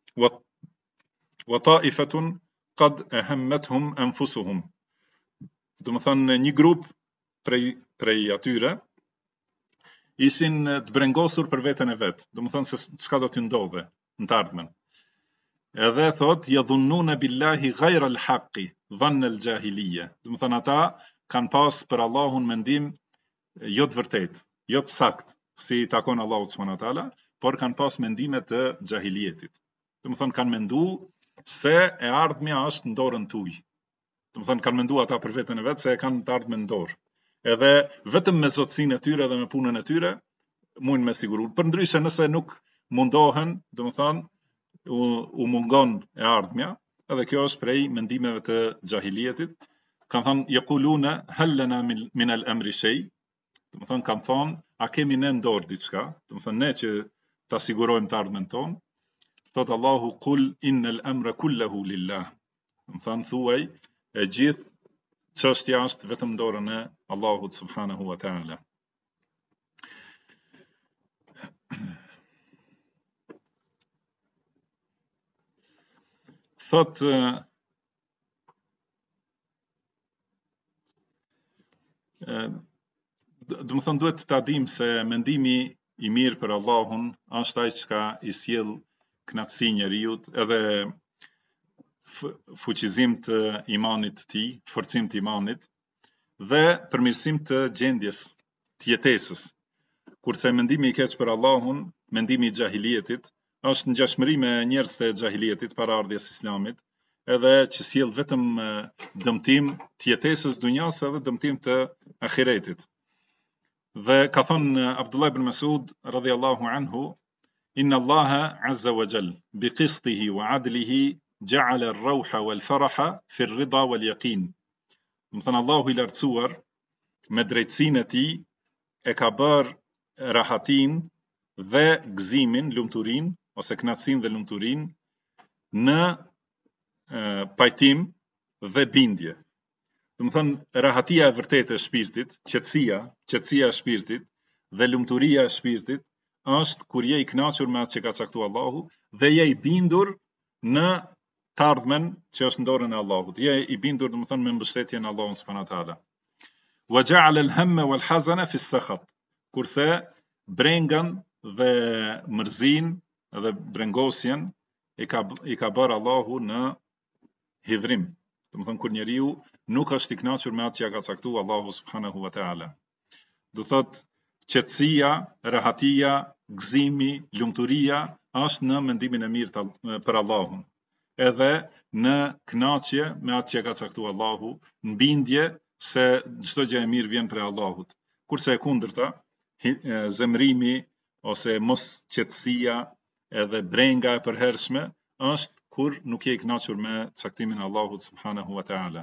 wa ta'ifatun qad ahammatuhum anfusuhum. Domethënë një grup prej atyre ishin të brengosur për veten e vet. Domethënë se çka do t'i ndodhe në të ardhmen. Edhe thot yadhunnuna billahi ghayra al-haqqi dhanna al-jahiliyya. Domethënë ata kanë pas për Allahun mendim jo të vërtet, jo të sakt, si takon Allahut subhanahu wa taala, por kanë pas mendime të xahilietit. Domethënë kanë mendu se e ardhmja është në dorën tuaj. Domethënë kanë mendu ata për veten e vet se e kanë të ardhmen në dorë. Edhe vetëm me zotësinë e tyre dhe me punën e tyre mund me siguru. Përndryshe nëse nuk mundohen, domethënë u mungon e ardhmja, edhe kjo është prej mendimeve të xahilietit. Kanë thënë yaquluna hal lana min al-amri shay. Domethënë kanë thënë a kemi ne në dorë diçka, domethënë ne që ta sigurojmë të ardhmen tonë. Thot Allahu qul innal amra kulluhu lillah. Domethënë thuaj e gjithë çështja është vetëm në dorën e Allahut subhanahu wa taala. Thot domethënë duhet ta dim se mendimi i mirë për Allahun është ai që i sjell kënaqësi njeriu, edhe fuqizim të imanit të tij, forcim të imanit dhe përmirësim të gjendjes, të jetesës. Kurse mendimi i keq për Allahun, mendimi i xahilietit, është ngjashmëri me njerëzit e xahilietit para ardhjes së Islamit, edhe që sjell vetëm dëmtim të jetesës dunjas edhe dëmtim të ahiretit. Dhe ka thënë Abdullah ibn Mas'ud radhiyallahu anhu, إن الله عز وجل بقسطه وعدله جعل الروح والفرح في الرضا واليقين. Thënë Allahu I lartësuar me drejtësinë e tij e ka bërë rahatin dhe gëzimin, lumturinë ose kënaqësinë dhe lumturinë në pajtim dhe bindje. Rahatia e vërtetë e shpirtit, qetësia e shpirtit dhe lumturia e shpirtit është kur je I kënaqur me atë që ka caktuar Allahu dhe je I bindur në të ardhmen që është në dorën e Allahut. Je I bindur me mbështetjen e Allahut subhanahu wa taala. Wa ja'ala al-hamma wal-hazana fi as-sakhat. Kurse brengën dhe mërzin dhe brengosjen I ka bërë Allahu në hidhrim. Kur njeriu nuk është I kënaqur me atë që ka caktuar Allahu subhanahu wa taala. Do thot qetësia, rahatia, gëzimi, lumturia është në mendimin e mirë për Allahun. Edhe në kënaqje me atë që ka caktuar Allahu, në bindje se çdo gjë e mirë vjen prej Allahut. Kurse e kundërta, zemrimi ose mos qetësia edhe brenga e përhershme është kur nuk je I kënaqur me caktimin e Allahut subhanahu wa taala.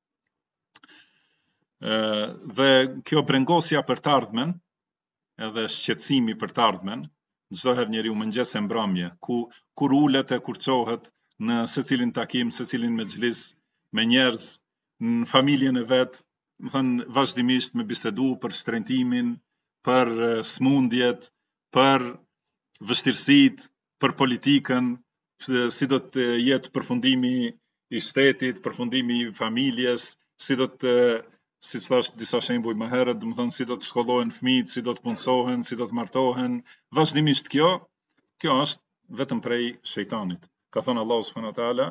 Dhe kjo brengosja për të ardhmen edhe shqetësimi për të ardhmen, çdo herë njeriu mëngjes e mbrëmje, kur ulet e kur çohet në secilin takim, secilin mexhlis me njerëz, në familjen e vet, vazhdimisht me bisedu për shtrëntimin, për smundjet, për vështirësitë, për politikën, si do të jetë përfundimi I shtetit, përfundimi I familjes, si do të si thash disa shembuj më herët, si do të shkollohen fëmijët, si do të punësohen, si do të martohen, vazhdimisht kjo është vetëm prej shejtanit. Ka thënë Allahu subhanahu wa taala,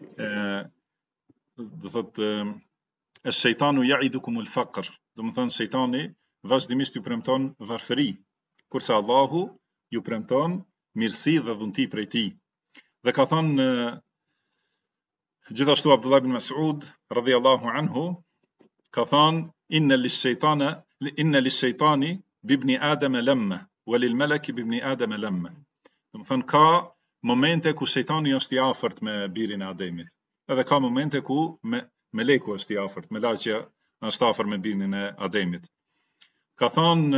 do thotë ash-shejtanu ya'idukumul faqr. Do të thonë shejtani vazhdimisht ju premton varfëri, kurse Allahu ju premton mirësi dhe dhunti prej tij. Dhe ka thënë gjithashtu Abdullah ibn Mas'ud radhiyallahu anhu ka thënë inna lish-shaytani bibni Adama lamma wa lil-malaki bibni Adama lamma. Do të thonë ka momente ku shejtani është I afërt me birin e Ademit. Edhe ka momente ku meleku është I afërt, melaqja është afër me birin e Ademit. Ka thënë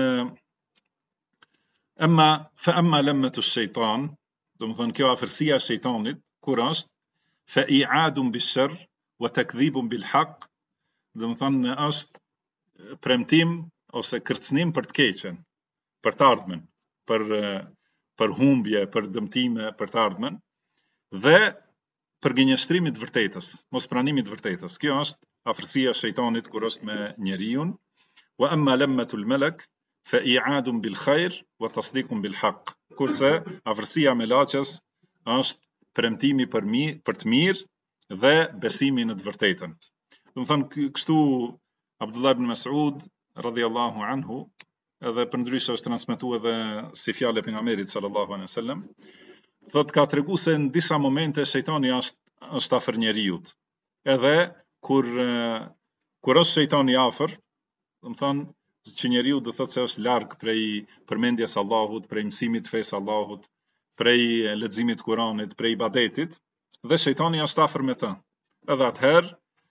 amma lammatu ash-shaytan, do të thonë kjo afërsia e shejtanit kur është fa i'adun bish-sharr wa takdhibun bil-haqq, do të thonë është premtim ose kërcënim për të keqen, për të ardhmen, për humbje, për dëmtime, për të ardhmen dhe për gënjeshtrimi të vërtetës, mos pranimi të vërtetës. Kjo është afërsia e shejtanit kur është me njeriu. Wa amma lammatul malak fa i'adun bil khair wa tasdiqun bil haqq. Kurse afërsia e melaqes është premtimi për të mirë dhe besimi në të vërtetën. Do të thonë kështu Abdullah ibn Mas'ud radhiyallahu anhu, edhe për ndryshe është transmetuar edhe si fjalë e pejgamberit sallallahu alaihi wasallam, thotë ka treguar se në disa momente shejtani është afër njeriut. Edhe kur është shejtani afër, do të thonë që njeriu do thotë se është larg prej përmendjes Allahut, prej mësimit të fesë Allahut, prej leximit të Kuranit, prej ibadetit, dhe shejtani është afër me të. Edhe atëherë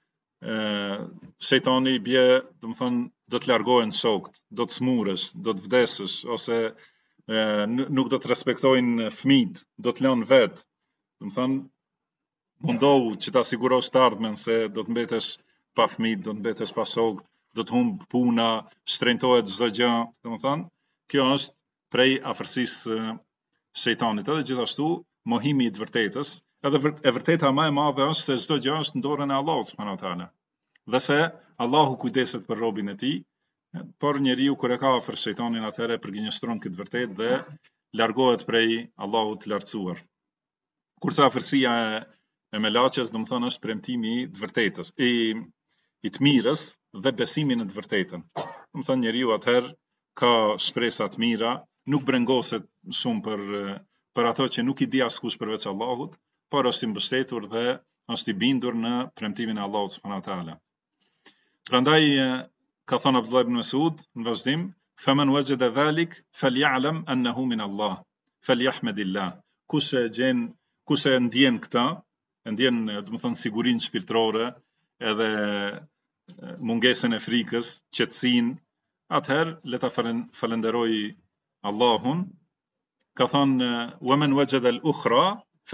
shejtani bie, do të thonë do të largohen shokët, do të smurësh, do të vdesësh ose nuk do të respektojnë fëmijët, do të lënë vet. Do të thonë mundohu që ta sigurosh të ardhmen se do të mbetesh pa fëmijë, do të mbetesh pa shokë, do të humb puna, shtrëntohet çdo gjë, domethënë, kjo është prej afërsisë shejtanit. Edhe gjithashtu mohimi I të vërtetës, edhe e vërteta më e madhe është se çdo gjë është në dorën e Allahut subhanahu wa taala. Dhe se Allahu kujdeset për robën e tij, por njeriu kur e ka afër shejtanin atëherë përgjinjëstron këtë vërtetë dhe largohet prej Allahut të lartësuar. Kurse afërsia e melaqes, domethënë është premtimi I të vërtetës, I të mirës dhe besimi në të vërtetën. Domethënë njeriu atëherë ka shpresa të mira, nuk brengoset shumë për ato që nuk I di askush përveç Allahut, por është I mbështetur dhe është I bindur në premtimin e Allahut subhanahu wa taala. Prandaj ka thënë Abdullah ibn Mas'ud në vazhdim, faman wajada dhalik falyalam annahu min Allah. falyahmadillah. Kush e ndjen këta, e ndjen, do të thënë, sigurinë shpirtërore, edhe mungesën e frikës, qetësinë, atëherë le ta falenderoj Allahun. Ka thënë waman wajada al-ukhra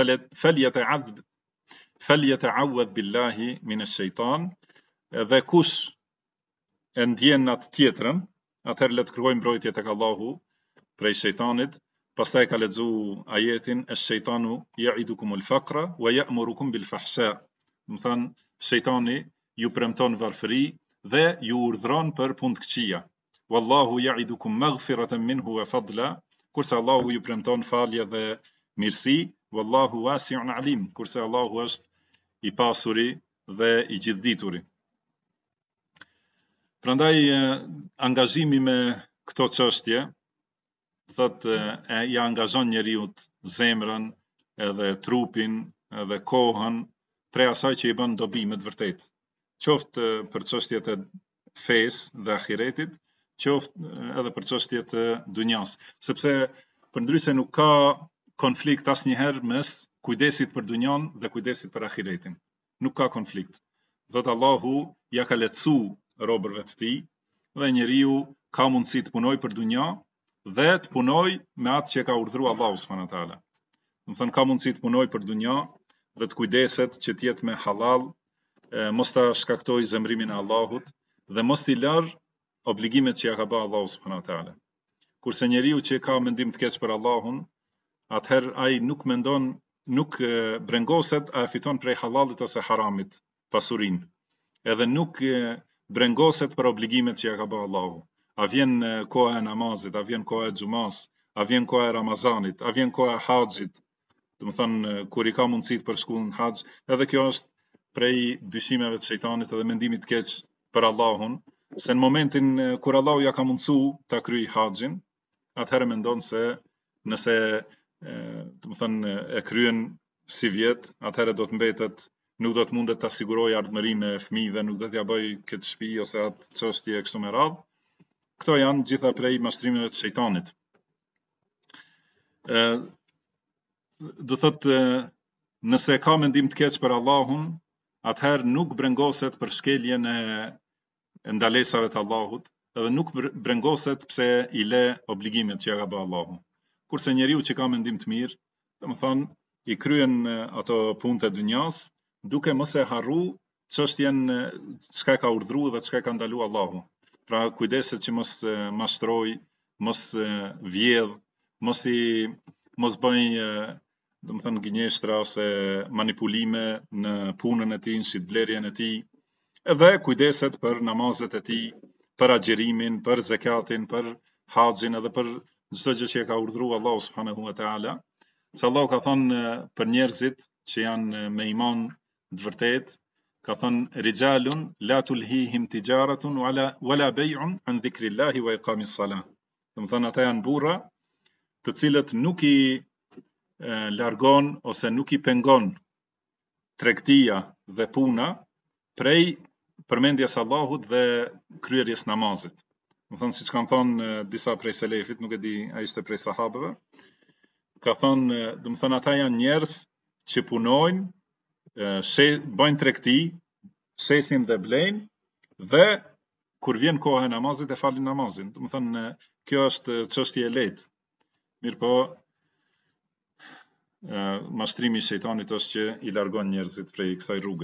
falyata'awwadh billahi minash shaitan. Dhe kush e ndjen atë tjetrën, atëherë le të kërkojë mbrojtje tek Allahu prej shejtanit. Pastaj ka lexu ajetin ash-shaytanu ya'idukumul faqra wa ya'murukum bil fahsha. Do të thënë shejtani ju premton varfëri dhe ju urdhron për punë të këqija. Wallahu ya'idukum maghfiratan minhu wa fadla, kurse Allahu ju premton falje dhe mirësi. Wallahu wasi'un alim, kurse Allahu është i pasuri dhe i gjithdituri. Prandaj angazhimi me këto çështje thotë ja angazhon njeriu zemrën, edhe trupin, edhe kohën prej asaj që i bën dobi me të vërtetë. Qoftë për çështjet e fesë dhe ahiretit, qoftë edhe për çështjet e dunjas, sepse përndryshe nuk ka konflikt asnjëherë mes kujdesit për dunjan dhe kujdesit për ahiretin. Nuk ka konflikt. Thotë Allahu ja ka lehtësu robërve të tij dhe njeriu ka mundësi të punojë për dunja dhe të punoj me atë që ka urdhëruar Allahu subhanahu wa taala. Do të thënë ka mundësi të punoj për dunja dhe të kujdeset që të jetë me halal, mos ta shkaktoj zemrimin e Allahut dhe mos t'i larë obligimet që ja ka bërë Allahu subhanahu wa taala. Kurse njeriu që ka mendim të keq për Allahun, atëherë ai nuk mendon, nuk brengoset a fiton prej halalit ose haramit pasurinë. Edhe nuk brengoset për obligimet që ja ka bërë Allahu. A vjen koha e namazit, a vjen koha e xumas, a vjen koha e Ramazanit, a vjen koha e haxhit. Do të thënë kur i ka mundësi për shkullën në haxh, edhe kjo është prej dyshimeve të shejtanit edhe mendimit të keq për Allahun, se në momentin kur Allahu ja ka mundësu ta kryej haxhin, atëherë mendon se nëse do të thënë e kryen si vjet, atëherë do të mbetet, nuk do të mundet ta sigurojë ardhmërinë e fëmijëve, nuk do t'ja bëj këtë shtëpi ose atë çështje kështu me radhë. Këto janë gjitha prej mashtrimeve të shejtanit. Do thotë nëse ka mendim të keq për Allahun, atëherë nuk brengoset për shkeljen e ndalesave të Allahut, edhe nuk brengoset pse i le obligimet që ja ka bërë Allahu. Kurse njeriu që ka mendim të mirë, domethënë i kryen ato punët e dunjas, duke mos e harru çështjen çka ka urdhëruar dhe çka ka ndaluar Allahu. Pra kujdeset që mos mashtroj, mos vjedh, mos bëj domethënë gënjeshtra ose manipulime në punën e tij, në shitblerjen e tij, edhe kujdeset për namazet e tij, për agjerimin, për zakatin, për haxhin edhe për çdo gjë që e ka urdhëruar Allahu subhanahu wa taala. Se Allahu ka thënë për njerëzit që janë me iman të vërtet, ka thënë rijalun la tulhihim tijaratun wala bay'un an dhikrillahi wa iqamis salah. Do të thënë ata janë burra të cilët nuk i largon ose nuk i pengon tregtia dhe puna prej përmendjes Allahut dhe kryerjes namazit. Do thënë siç kanë thënë disa prej selefit, nuk e di a ishte prej sahabëve, ka thënë, do të thënë ata janë njerëz që punojnë, bëjnë tregti, shesin dhe blejnë, dhe kur vjen koha e namazit e falin namazin. Do të thënë kjo është çështje e lehtë. Mirpo mashtrimi i shejtanit është që i largon njerëzit prej kësaj rruge.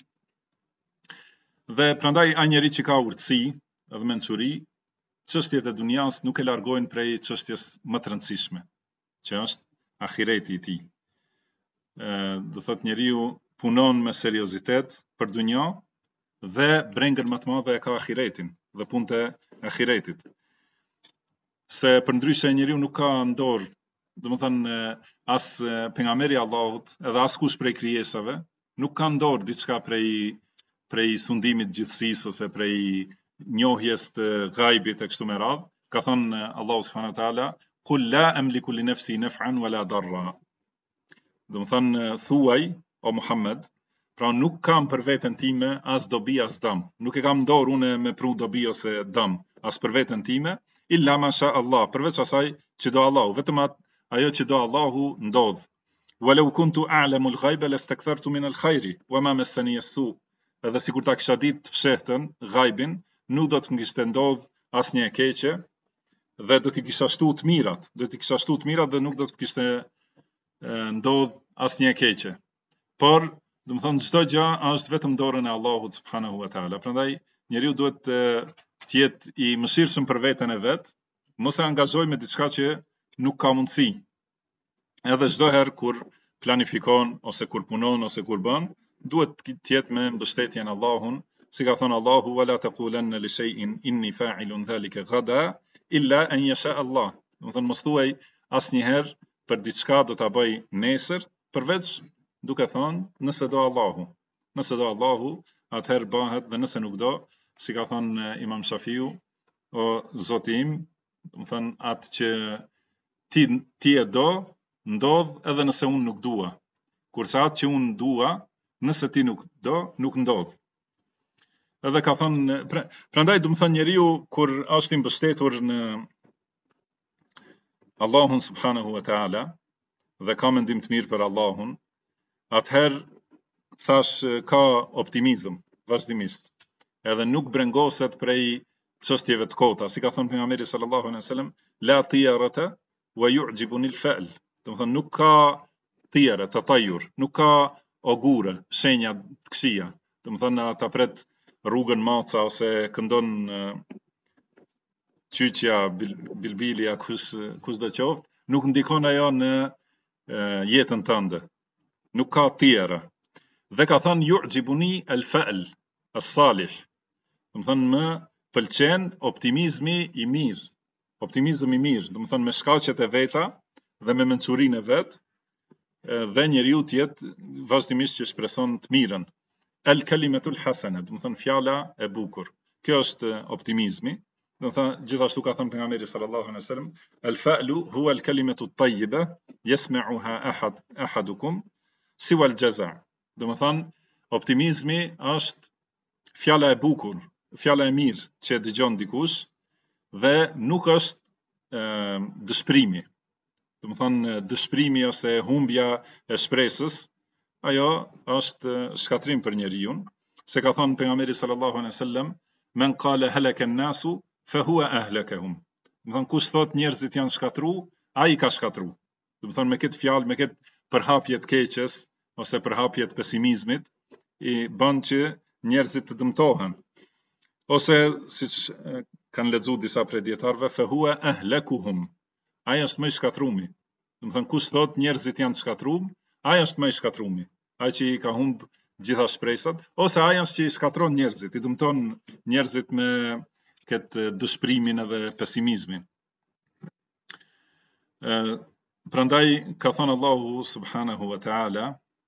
Dhe prandaj ai njeri që ka urtësi edhe mençuri, çështjet e dunjas nuk e largojnë prej çështjes më të rëndësishme, që është ahireti i tij. Do thotë njeriu punon me seriozitet për dunja dhe brengën më të madhe e ka ahiretin dhe punët e ahiretit. Se përndryshe njeriu nuk ka në dorë, domethënë as pejgamberi i Allahut, edhe askush prej krijesave nuk ka në dorë diçka prej sundimit gjithësisë ose prej njohjes të ghaibit e kështu me radhë. Ka thënë Allahu subhanahu wa taala, "Qul la amliku li nafsi naf'an wala darra." Domethënë thuaj o Muhammed, pra nuk kam për veten time as dobi as dëm. Nuk e kam në dorë unë me pru dobi ose dëm, as për veten time, illa masha Allah, përveç asaj që do Allahu. Vetëm ajo që do Allahu ndodh. Walau kuntu a'lamu al-ghaiba lastakthartu min al-khairi wama massani as-su. Edhe sikur ta kisha ditë të fshehtën, ghaibin, nuk do të më kishte ndodh asnjë e keqe dhe do t'i kisha shtu të mirat, dhe nuk do të kishte ndodh asnjë e keqe. Por, do të thonë çdo gjë është vetëm dorën e Allahut subhanahu wa taala. Prandaj njeriu duhet të jetë i mëshirshëm për veten e vet, mos e angazhoj me diçka që nuk ka mundësi. Edhe çdo herë kur planifikon ose kur punon ose kur bën, duhet të jetë me mbështetjen Allahun, si ka thënë Allahu wala taqulanna li shay'in inni fa'ilun dhalika ghada illa an yasha Allah. Do të thonë mos thuaj asnjëherë për diçka do ta bëj nesër, përveç duke thënë nëse do Allahu. Nëse do Allahu, atëherë bëhet, dhe nëse nuk do, si ka thënë Imam Shafiu, o Zoti im, do të thënë atë që ti e do, ndodh edhe nëse unë nuk dua. Kurse atë që unë dua, nëse ti nuk do, nuk ndodh. Edhe ka thënë, prandaj do të thënë njeriu kur është i mbështetur në Allahun subhanahu wa taala dhe ka mendim të mirë për Allahun, atëherë thash ka optimizëm vazhdimisht. Edhe nuk brengoset prej çështjeve të kota, si ka thënë pejgamberi sallallahu alaihi wasallam, la tiyarata wa yu'jibuni al-fa'l. Do të thonë nuk ka tjere, tatajur, nuk ka ogure, shenja të këqija. Do të thonë ata pret rrugën maca ose këndon qyqja, bilbilja, kush do qoftë, nuk ndikon ajo në jetën tënde. Nuk ka tjera. Dhe ka thënë yu'jibuni al-fa'l as-salih. Do të thonë më pëlqen optimizmi i mirë. Optimizëm i mirë, do të thonë me shkaqet e veta dhe me mençurinë e vet, dhe njeriu të jetë vazhdimisht që shpreson të mirën. El-kalimatul hasana, do të thonë fjala e bukur. Kjo është optimizmi. Do të thonë gjithashtu ka thënë pejgamberi sallallahu alaihi wasallam, el-fa'lu huwa el-kalimatu at-tayyiba yasma'uha ahadukum siwa al-jaza'. Do të thonë optimizmi është fjala e bukur, fjala e mirë që e dëgjon dikush dhe nuk është dëshprimi. Do të thonë dëshprimi ose humbja e shpresës, ajo është shkatrim për njeriu, se ka thënë pejgamberi sallallahu alaihi wasallam, men qala halaka an-nasu fa huwa ahlakahum. Do të thonë kush thot njerëzit janë shkatru, ai ka shkatru. Do të thonë me këtë fjalë, me këtë përhapje të keqes ose përhapje të pesimizmit, i bën që njerëzit të dëmtohen. Ose siç kanë lexuar disa prej dietarëve, fa huwa ahlakuhum. Ai është më i shkatrumi. Do të thonë kush thot njerëzit janë shkatruar, ai është më i shkatrumi. Ai që i ka humb gjitha shpresat, ose ai është që i shkatron njerëzit, i dëmton njerëzit me këtë dëshprimin edhe pesimizmin. Prandaj ka thënë Allahu subhanahu wa taala,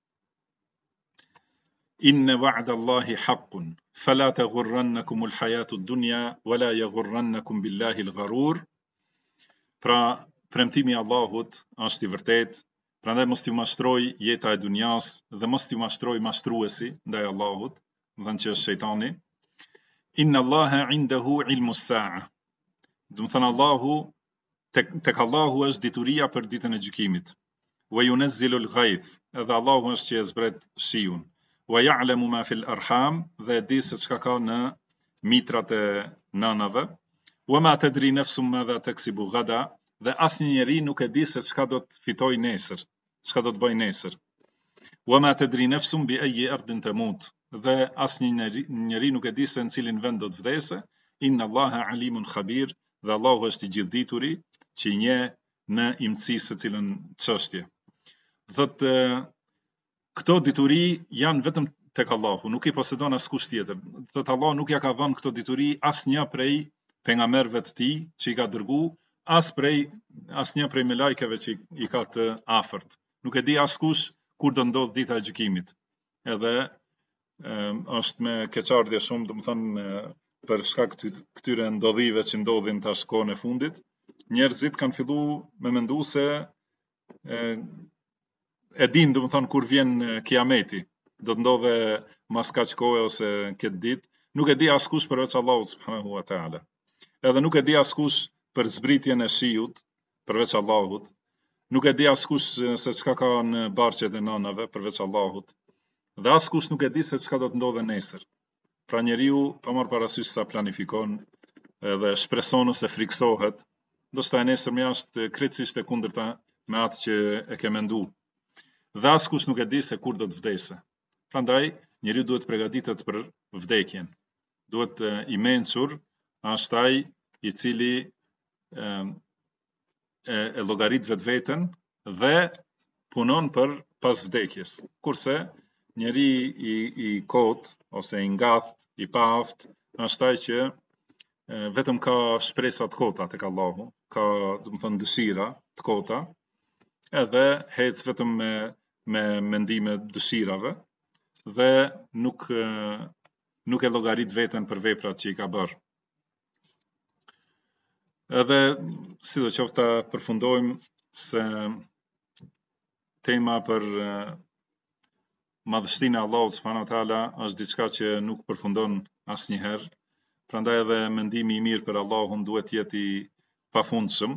inna wa'da Allahi haqqun, fala taghurrannakum al-hayatu ad-dunya wala yaghurrannakum billahi al-gharur. Pra, premtimi i Allahut është i vërtetë, prandaj mos t'ju mashtroj jeta e dunjas dhe mos t'ju mashtroj mashtruesi ndaj Allahut, do të thënë që është shejtani. Inna Allaha 'indahu 'ilmu as-sa'a. Do të thënë Allahu tek Allahu është dituria për ditën e gjykimit. Wa yunazzilu al-ghayth, edhe Allahu është që e zbret shiun. Wa ya'lamu ma fil arham, dhe di se çka ka në mitrat e nënave. Wa ma tadri nafsun madha taksibu ghada, dhe asnjë njeri nuk e di se çka do të fitoj nesër, çka do të bëj nesër. Wa ma tadri nafsun bi ayyi ardin tamut, dhe asnjë njeri nuk e di se në cilin vend do të vdesë. Inna Allaha alimun khabir, dhe Allahu është i gjithdituri, që i njeh në imtësi se cilën çështje. Thotë këto dituri janë vetëm tek Allahu, nuk i posedon askush tjetër. Thotë Allahu nuk ja ka dhënë këto dituri asnjë prej pejgamberëve të tij që i ka dërguar, asnjë prej me lajkeve që i ka të afërt. Nuk e di askush kur do ndodh dita e gjykimit. Edhe është me keqardhje shumë, domethënë për shkak këtyre ndodhive që ndodhin tash kohën e fundit, njerëzit kanë filluar me mendu se e din domethënë kur vjen kiameti, do të ndodhe mas kaq kohe ose këtë ditë, nuk e di askush përveç Allahut subhanahu wa taala. Edhe nuk e di askush për zbritjen e shiut përveç Allahut. Nuk e di askush se çka ka në barqet e nënave përveç Allahut. Dhe askush nuk e di se çka do të ndodhe nesër. Pra njeriu pa marrë parasysh sa planifikon edhe shpreson ose friksohet, ndoshta e nesërmja është krejtësisht e kundërta me atë që e ke mendu. Dhe askush nuk e di se kur do të vdesë. Prandaj njeriu duhet përgatitet për vdekjen. Duhet i mençur është ai i cili e llogarit vetveten dhe punon për pas vdekjes. Kurse njeri i kot ose i ngath, i paaft, është ai që vetëm ka shpresa të kota tek Allahu, ka, domethënë dëshira të kota, edhe hec vetëm me mendime dëshirave dhe nuk e llogarit veten për veprat që i ka bërë. Edhe sidoqoftë ta përfundojmë se tema për madhështinë e Allahut subhanahu wa taala është diçka që nuk përfundon asnjëherë. Prandaj edhe mendimi i mirë për Allahun duhet të jetë i pafundshëm.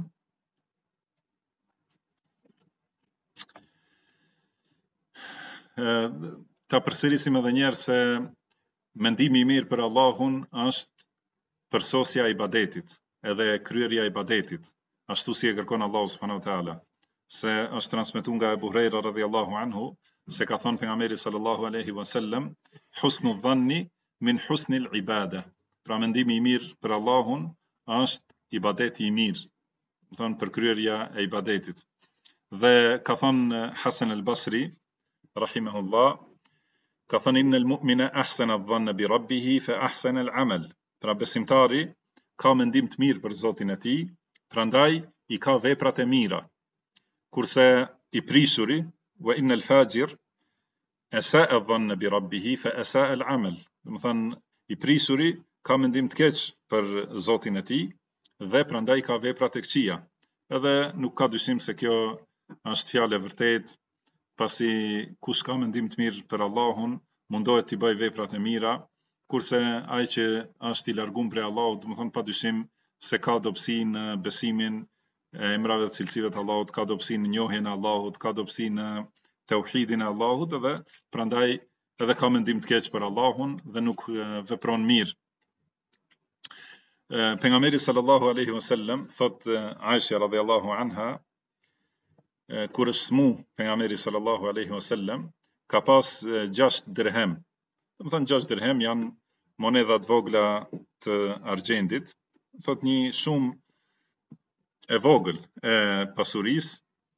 Ta përsërisim edhe një herë se mendimi i mirë për Allahun është përsosja e ibadetit, edhe kryerja e ibadetit, ashtu si e kërkon Allahu subhanahu wa taala. Se është transmetuar nga Abu Huraira radhiyallahu anhu se ka thënë pejgamberi sallallahu alaihi wasallam, husnu dhanni min husni al-ibada. Pra mendimi i mirë për Allahun është ibadeti i mirë, do thënë përkryerja e ibadetit. Dhe ka thënë Hasan al-Basri rahimahullah, ka thënë innal mu'mina ahsana adh-dhanna bi rabbih fa ahsana al-amal. Pra besimtari ka mendim të mirë për Zotin e tij, prandaj i ka veprat e mira. Kurse i prishuri, wa innal fajir asaa adh-dhanna bi rabbih fa asaa al-amal. Do të thënë i prishuri ka mendim të keq për Zotin e tij dhe prandaj ka vepra të këqija. Edhe nuk ka dyshim se kjo është fjalë e vërtetë, pasi kush ka mendim të mirë për Allahun, mundohet të bëjë veprat e mira, kurse ai që është i larguar prej Allahut, do të thonë padyshim se ka dobësi në besimin e emrave të cilësive të Allahut, ka dobësi në njohjen e Allahut, ka dobësi në tauhidin e Allahut dhe prandaj edhe ka mendim të keq për Allahun dhe nuk vepron mirë. Pejgamberi sallallahu alaihi wasallam thot Aisha radhiyallahu anha, kur është smu pejgamberi sallallahu alaihi wasallam ka pas 6 dirhem. Do të thonë 6 dirhem janë monedha të vogla të argjendit. Thot një shumë e vogël e pasurisë,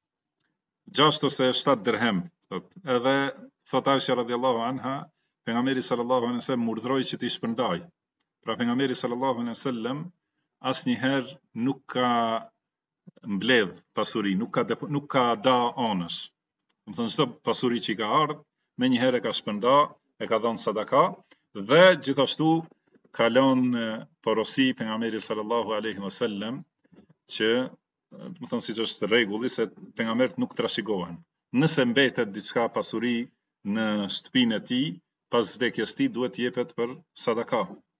6 ose 7 dirhem. Edhe thot Aisha radhiyallahu anha, pejgamberi sallallahu alaihi wasallam urdhroi që t'i shpërndaj. Pra pejgamberi sallallahu alaihi wasallam asnjëherë nuk ka mbledh pasuri, nuk ka da anësh. Do të thonë çdo pasuri që i ka ardhur, më një herë e ka shpërnda, e ka dhënë sadaka dhe gjithashtu ka lënë porosi pejgamberi sallallahu alaihi wasallam që, do të thonë siç është rregulli se pejgamberët nuk trashëgohen. Nëse mbetet diçka pasuri në shtëpinë e tij, pas vdekjes së tij duhet të jepet për sadaka.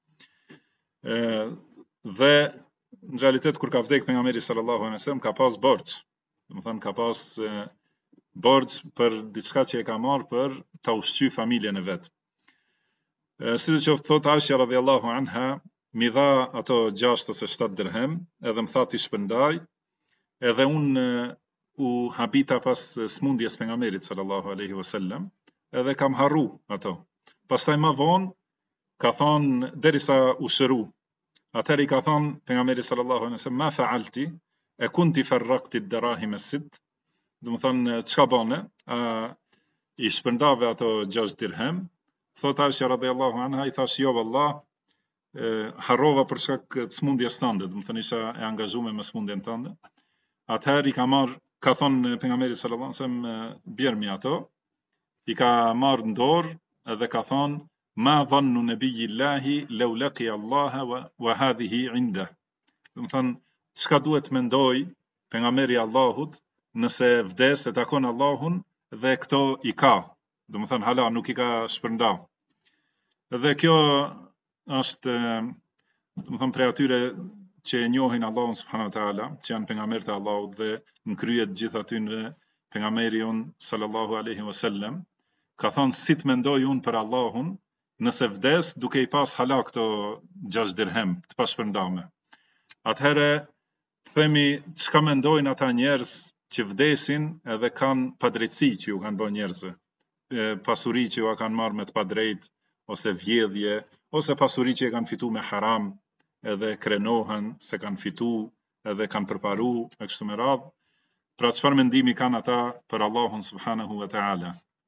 Dhe në realitet kur ka vdek pejgamberi sallallahu alaihi wasallam ka pas borx. Do të thonë ka pas borx për diçka që e ka marrë për ta ushqy familjen e vet. Sidoqoftë thot Aisha radhiyallahu anha, mi dha ato 6 ose 7 dirhem, edhe më tha ti shpërndaj, edhe unë u habita pas smundjes pejgamberit sallallahu alaihi wasallam, edhe kam harru ato. Pastaj më vonë ka thonë derisa u shëru. Atëherë i ka thonë pejgamberi sallallahu alaihi wasallam, ma fa'alti, e kunti farraqti ad-darahim as-sitt. Do të thonë çka bane? I shpërndave ato 6 dirhem. Thot Aisha radhiyallahu anha, i thash jo vallah, harrova për shkak të smundjes tënde, do të thonë isha e angazhuar me smundjen tënde. Atëherë i ka thonë pejgamberi sallallahu alaihi wasallam, bjermi ato, i ka marrë në dorë edhe ka thonë ma dhannu nabiyillahi law laqiya Allah wa hadhihi inda. Do të thonë çka duhet mendoj pejgamberi Allahut nëse vdes e takon Allahun dhe këto i ka. Do të thonë hala nuk i ka shpërnda. Dhe kjo është, do të thonë prej atyre që e njohin Allahun subhanahu wa taala, që janë pejgamberët e Allahut dhe në krye të gjithë atyre pejgamberi sallallahu alaihi wasallam ka thënë si të mendoj unë për Allahun nëse vdes duke i pas hala këto 6 dirhem të pashpërndame. Atëherë themi çka mendojnë ata njerëz që vdesin edhe kanë padrejtësi që ju kanë bërë njerëzve, pasuri që ju kanë marrë me të padrejt, ose vjedhje, ose pasuri që e kanë fitu me haram, edhe krenohen se kanë fitu, edhe kanë përparu, e kështu me radhë. Pra çfarë mendimi kanë ata për Allahun subhanahu wa taala?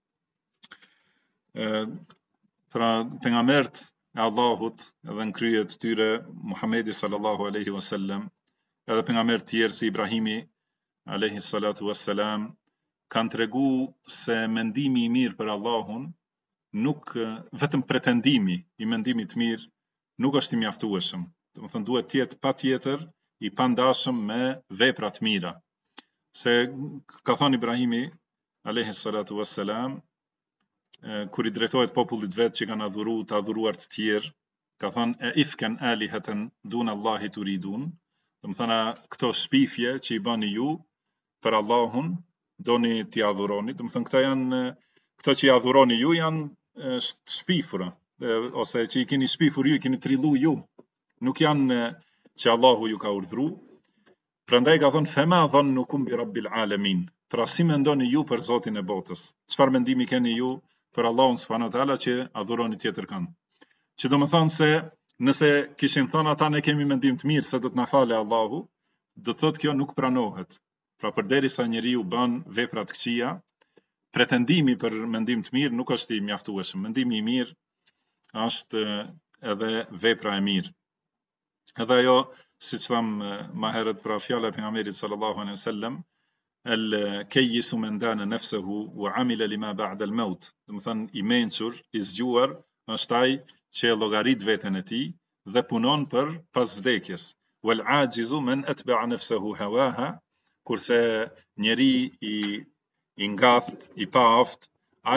Pra pejgamberët e Allahut edhe në krye të tyre Muhamedi sallallahu alaihi wasallam, edhe pejgamberë tjerë si Ibrahimi alaihi salatu wassalam kanë tregu se mendimi i mirë për Allahun nuk vetëm pretendimi i mendimit të mirë nuk është i mjaftueshëm. Domethënë duhet të jetë patjetër i pandashëm me vepra të mira. Se ka thënë Ibrahimi alaihi salatu wassalam kur i drejtohet popullit vet që kanë të adhuruar të tjerë, ka thënë e ifken alihatan dun Allahi turidun. Domethënë këto shpifje që i bani ju për Allahun doni t'i adhuroni. Domethënë këto që i adhuroni ju janë shpifura, ose që i keni shpifur ju, i keni trillu ju. Nuk janë që Allahu ju ka urdhru. Prandaj ka thënë fema dhannukum bi rabbil alamin. Pra si mendoni ju për Zotin e botës? Çfarë mendimi keni ju për Allahun subhanahu wa taala që adhuroni tjetër kanë? Që domethënë se nëse kishin thënë ata ne kemi mendim të mirë se do të na falë Allahu, do thotë kjo nuk pranohet. Pra përderisa njeriu bën vepra të këqija, pretendimi për mendim të mirë nuk është i mjaftueshëm. Mendimi i mirë është edhe vepra e mirë. Edhe ajo, siç tham më herët pra fjala e pejgamberit sallallahu alaihi wasallam, el kayyisu man dana nafsuhu wa amila lima ba'da al-maut. Domethënë i mençur, i zgjuar është ai që llogarit veten e tij dhe punon për pas vdekjes. Wal ajizu man atba'a nafsuhu hawaha, kurse njeri i ngaft, i paaft,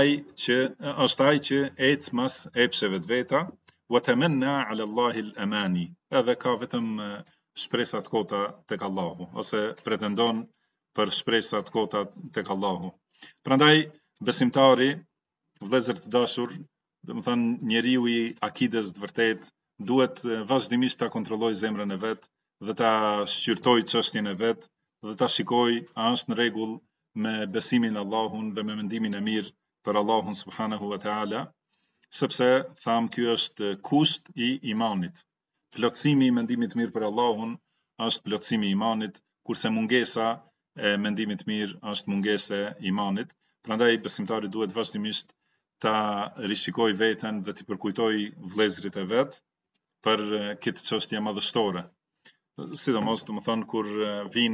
është ai që ec mas epsheve të veta, wa tamanna 'ala Allahi al-amani. Edhe ka vetëm shpresa të kota tek Allahu, ose pretendon për shpresa të kota tek Allahu. Prandaj besimtari, vëllezër të dashur, domethënë njeriu i akides të vërtet duhet vazhdimisht ta kontrollojë zemrën e vet dhe ta shqyrtojë çështjen e vet dhe ta shikojë a është në rregull me besimin në Allahun dhe me mendimin e mirë për Allahun subhanahu wa taala, sepse tham ky është kusht i imanit. Plotësimi i mendimit mirë për Allahun është plotësimi i imanit, kurse mungesa e mendimit mirë është mungesë e imanit. Prandaj besimtari duhet vazhdimisht ta rishikojë veten dhe t'i përkujtojë vëllezërit e vet për këtë çështje madhështore. Sidomos domethënë kur vin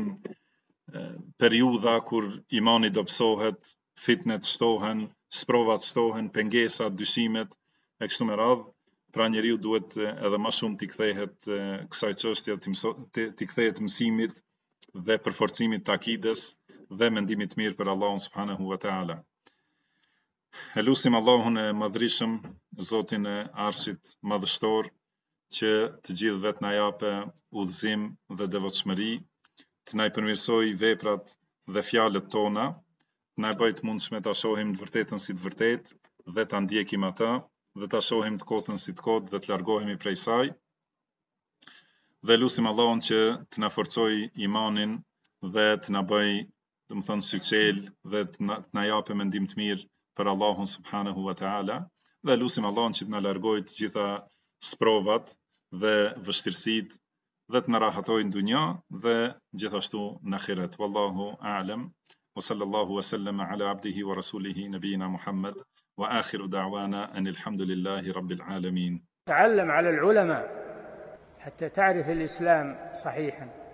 periudha kur imani dobësohet, fitnet shtohen, sprovat shtohen, pengesat, dyshimet e kështu me radhë, pra njeriu duhet edhe më shumë t'i kthehet kësaj çështje, t'i kthehet mësimit dhe përforcimit të akides dhe mendimit mirë për Allahun subhanahu wa taala. Elusim Allahun e madhrishëm, Zotin e Arshit madhështor, që të gjithëve të na japë udhëzim dhe devotshmëri, të na i përmirësoj veprat dhe fjalët tona, të na bëj të mundshme ta shohim të vërtetën si të vërtetë dhe ta ndjekim atë, dhe ta shohim të kotën si të kotë dhe të largohemi prej saj. Dhe lutim Allahun që të na forcojë imanin dhe të na bëj, domethënë syçel dhe të na japë mendim të mirë për Allahun subhanahu wa taala. Dhe lutim Allahun që të na largojë të gjitha sprovat dhe vështirësitë dhe të na rahatojë në dunja dhe gjithashtu në ahiret. Wallahu a'lam. Wa sallallahu wa sallama ala abdihi wa rasulihi nabiyina Muhammad wa akhiru da'wana anil hamdulillahi rabbil alamin. تعلم على العلماء حتى تعرف الإسلام صحيحا.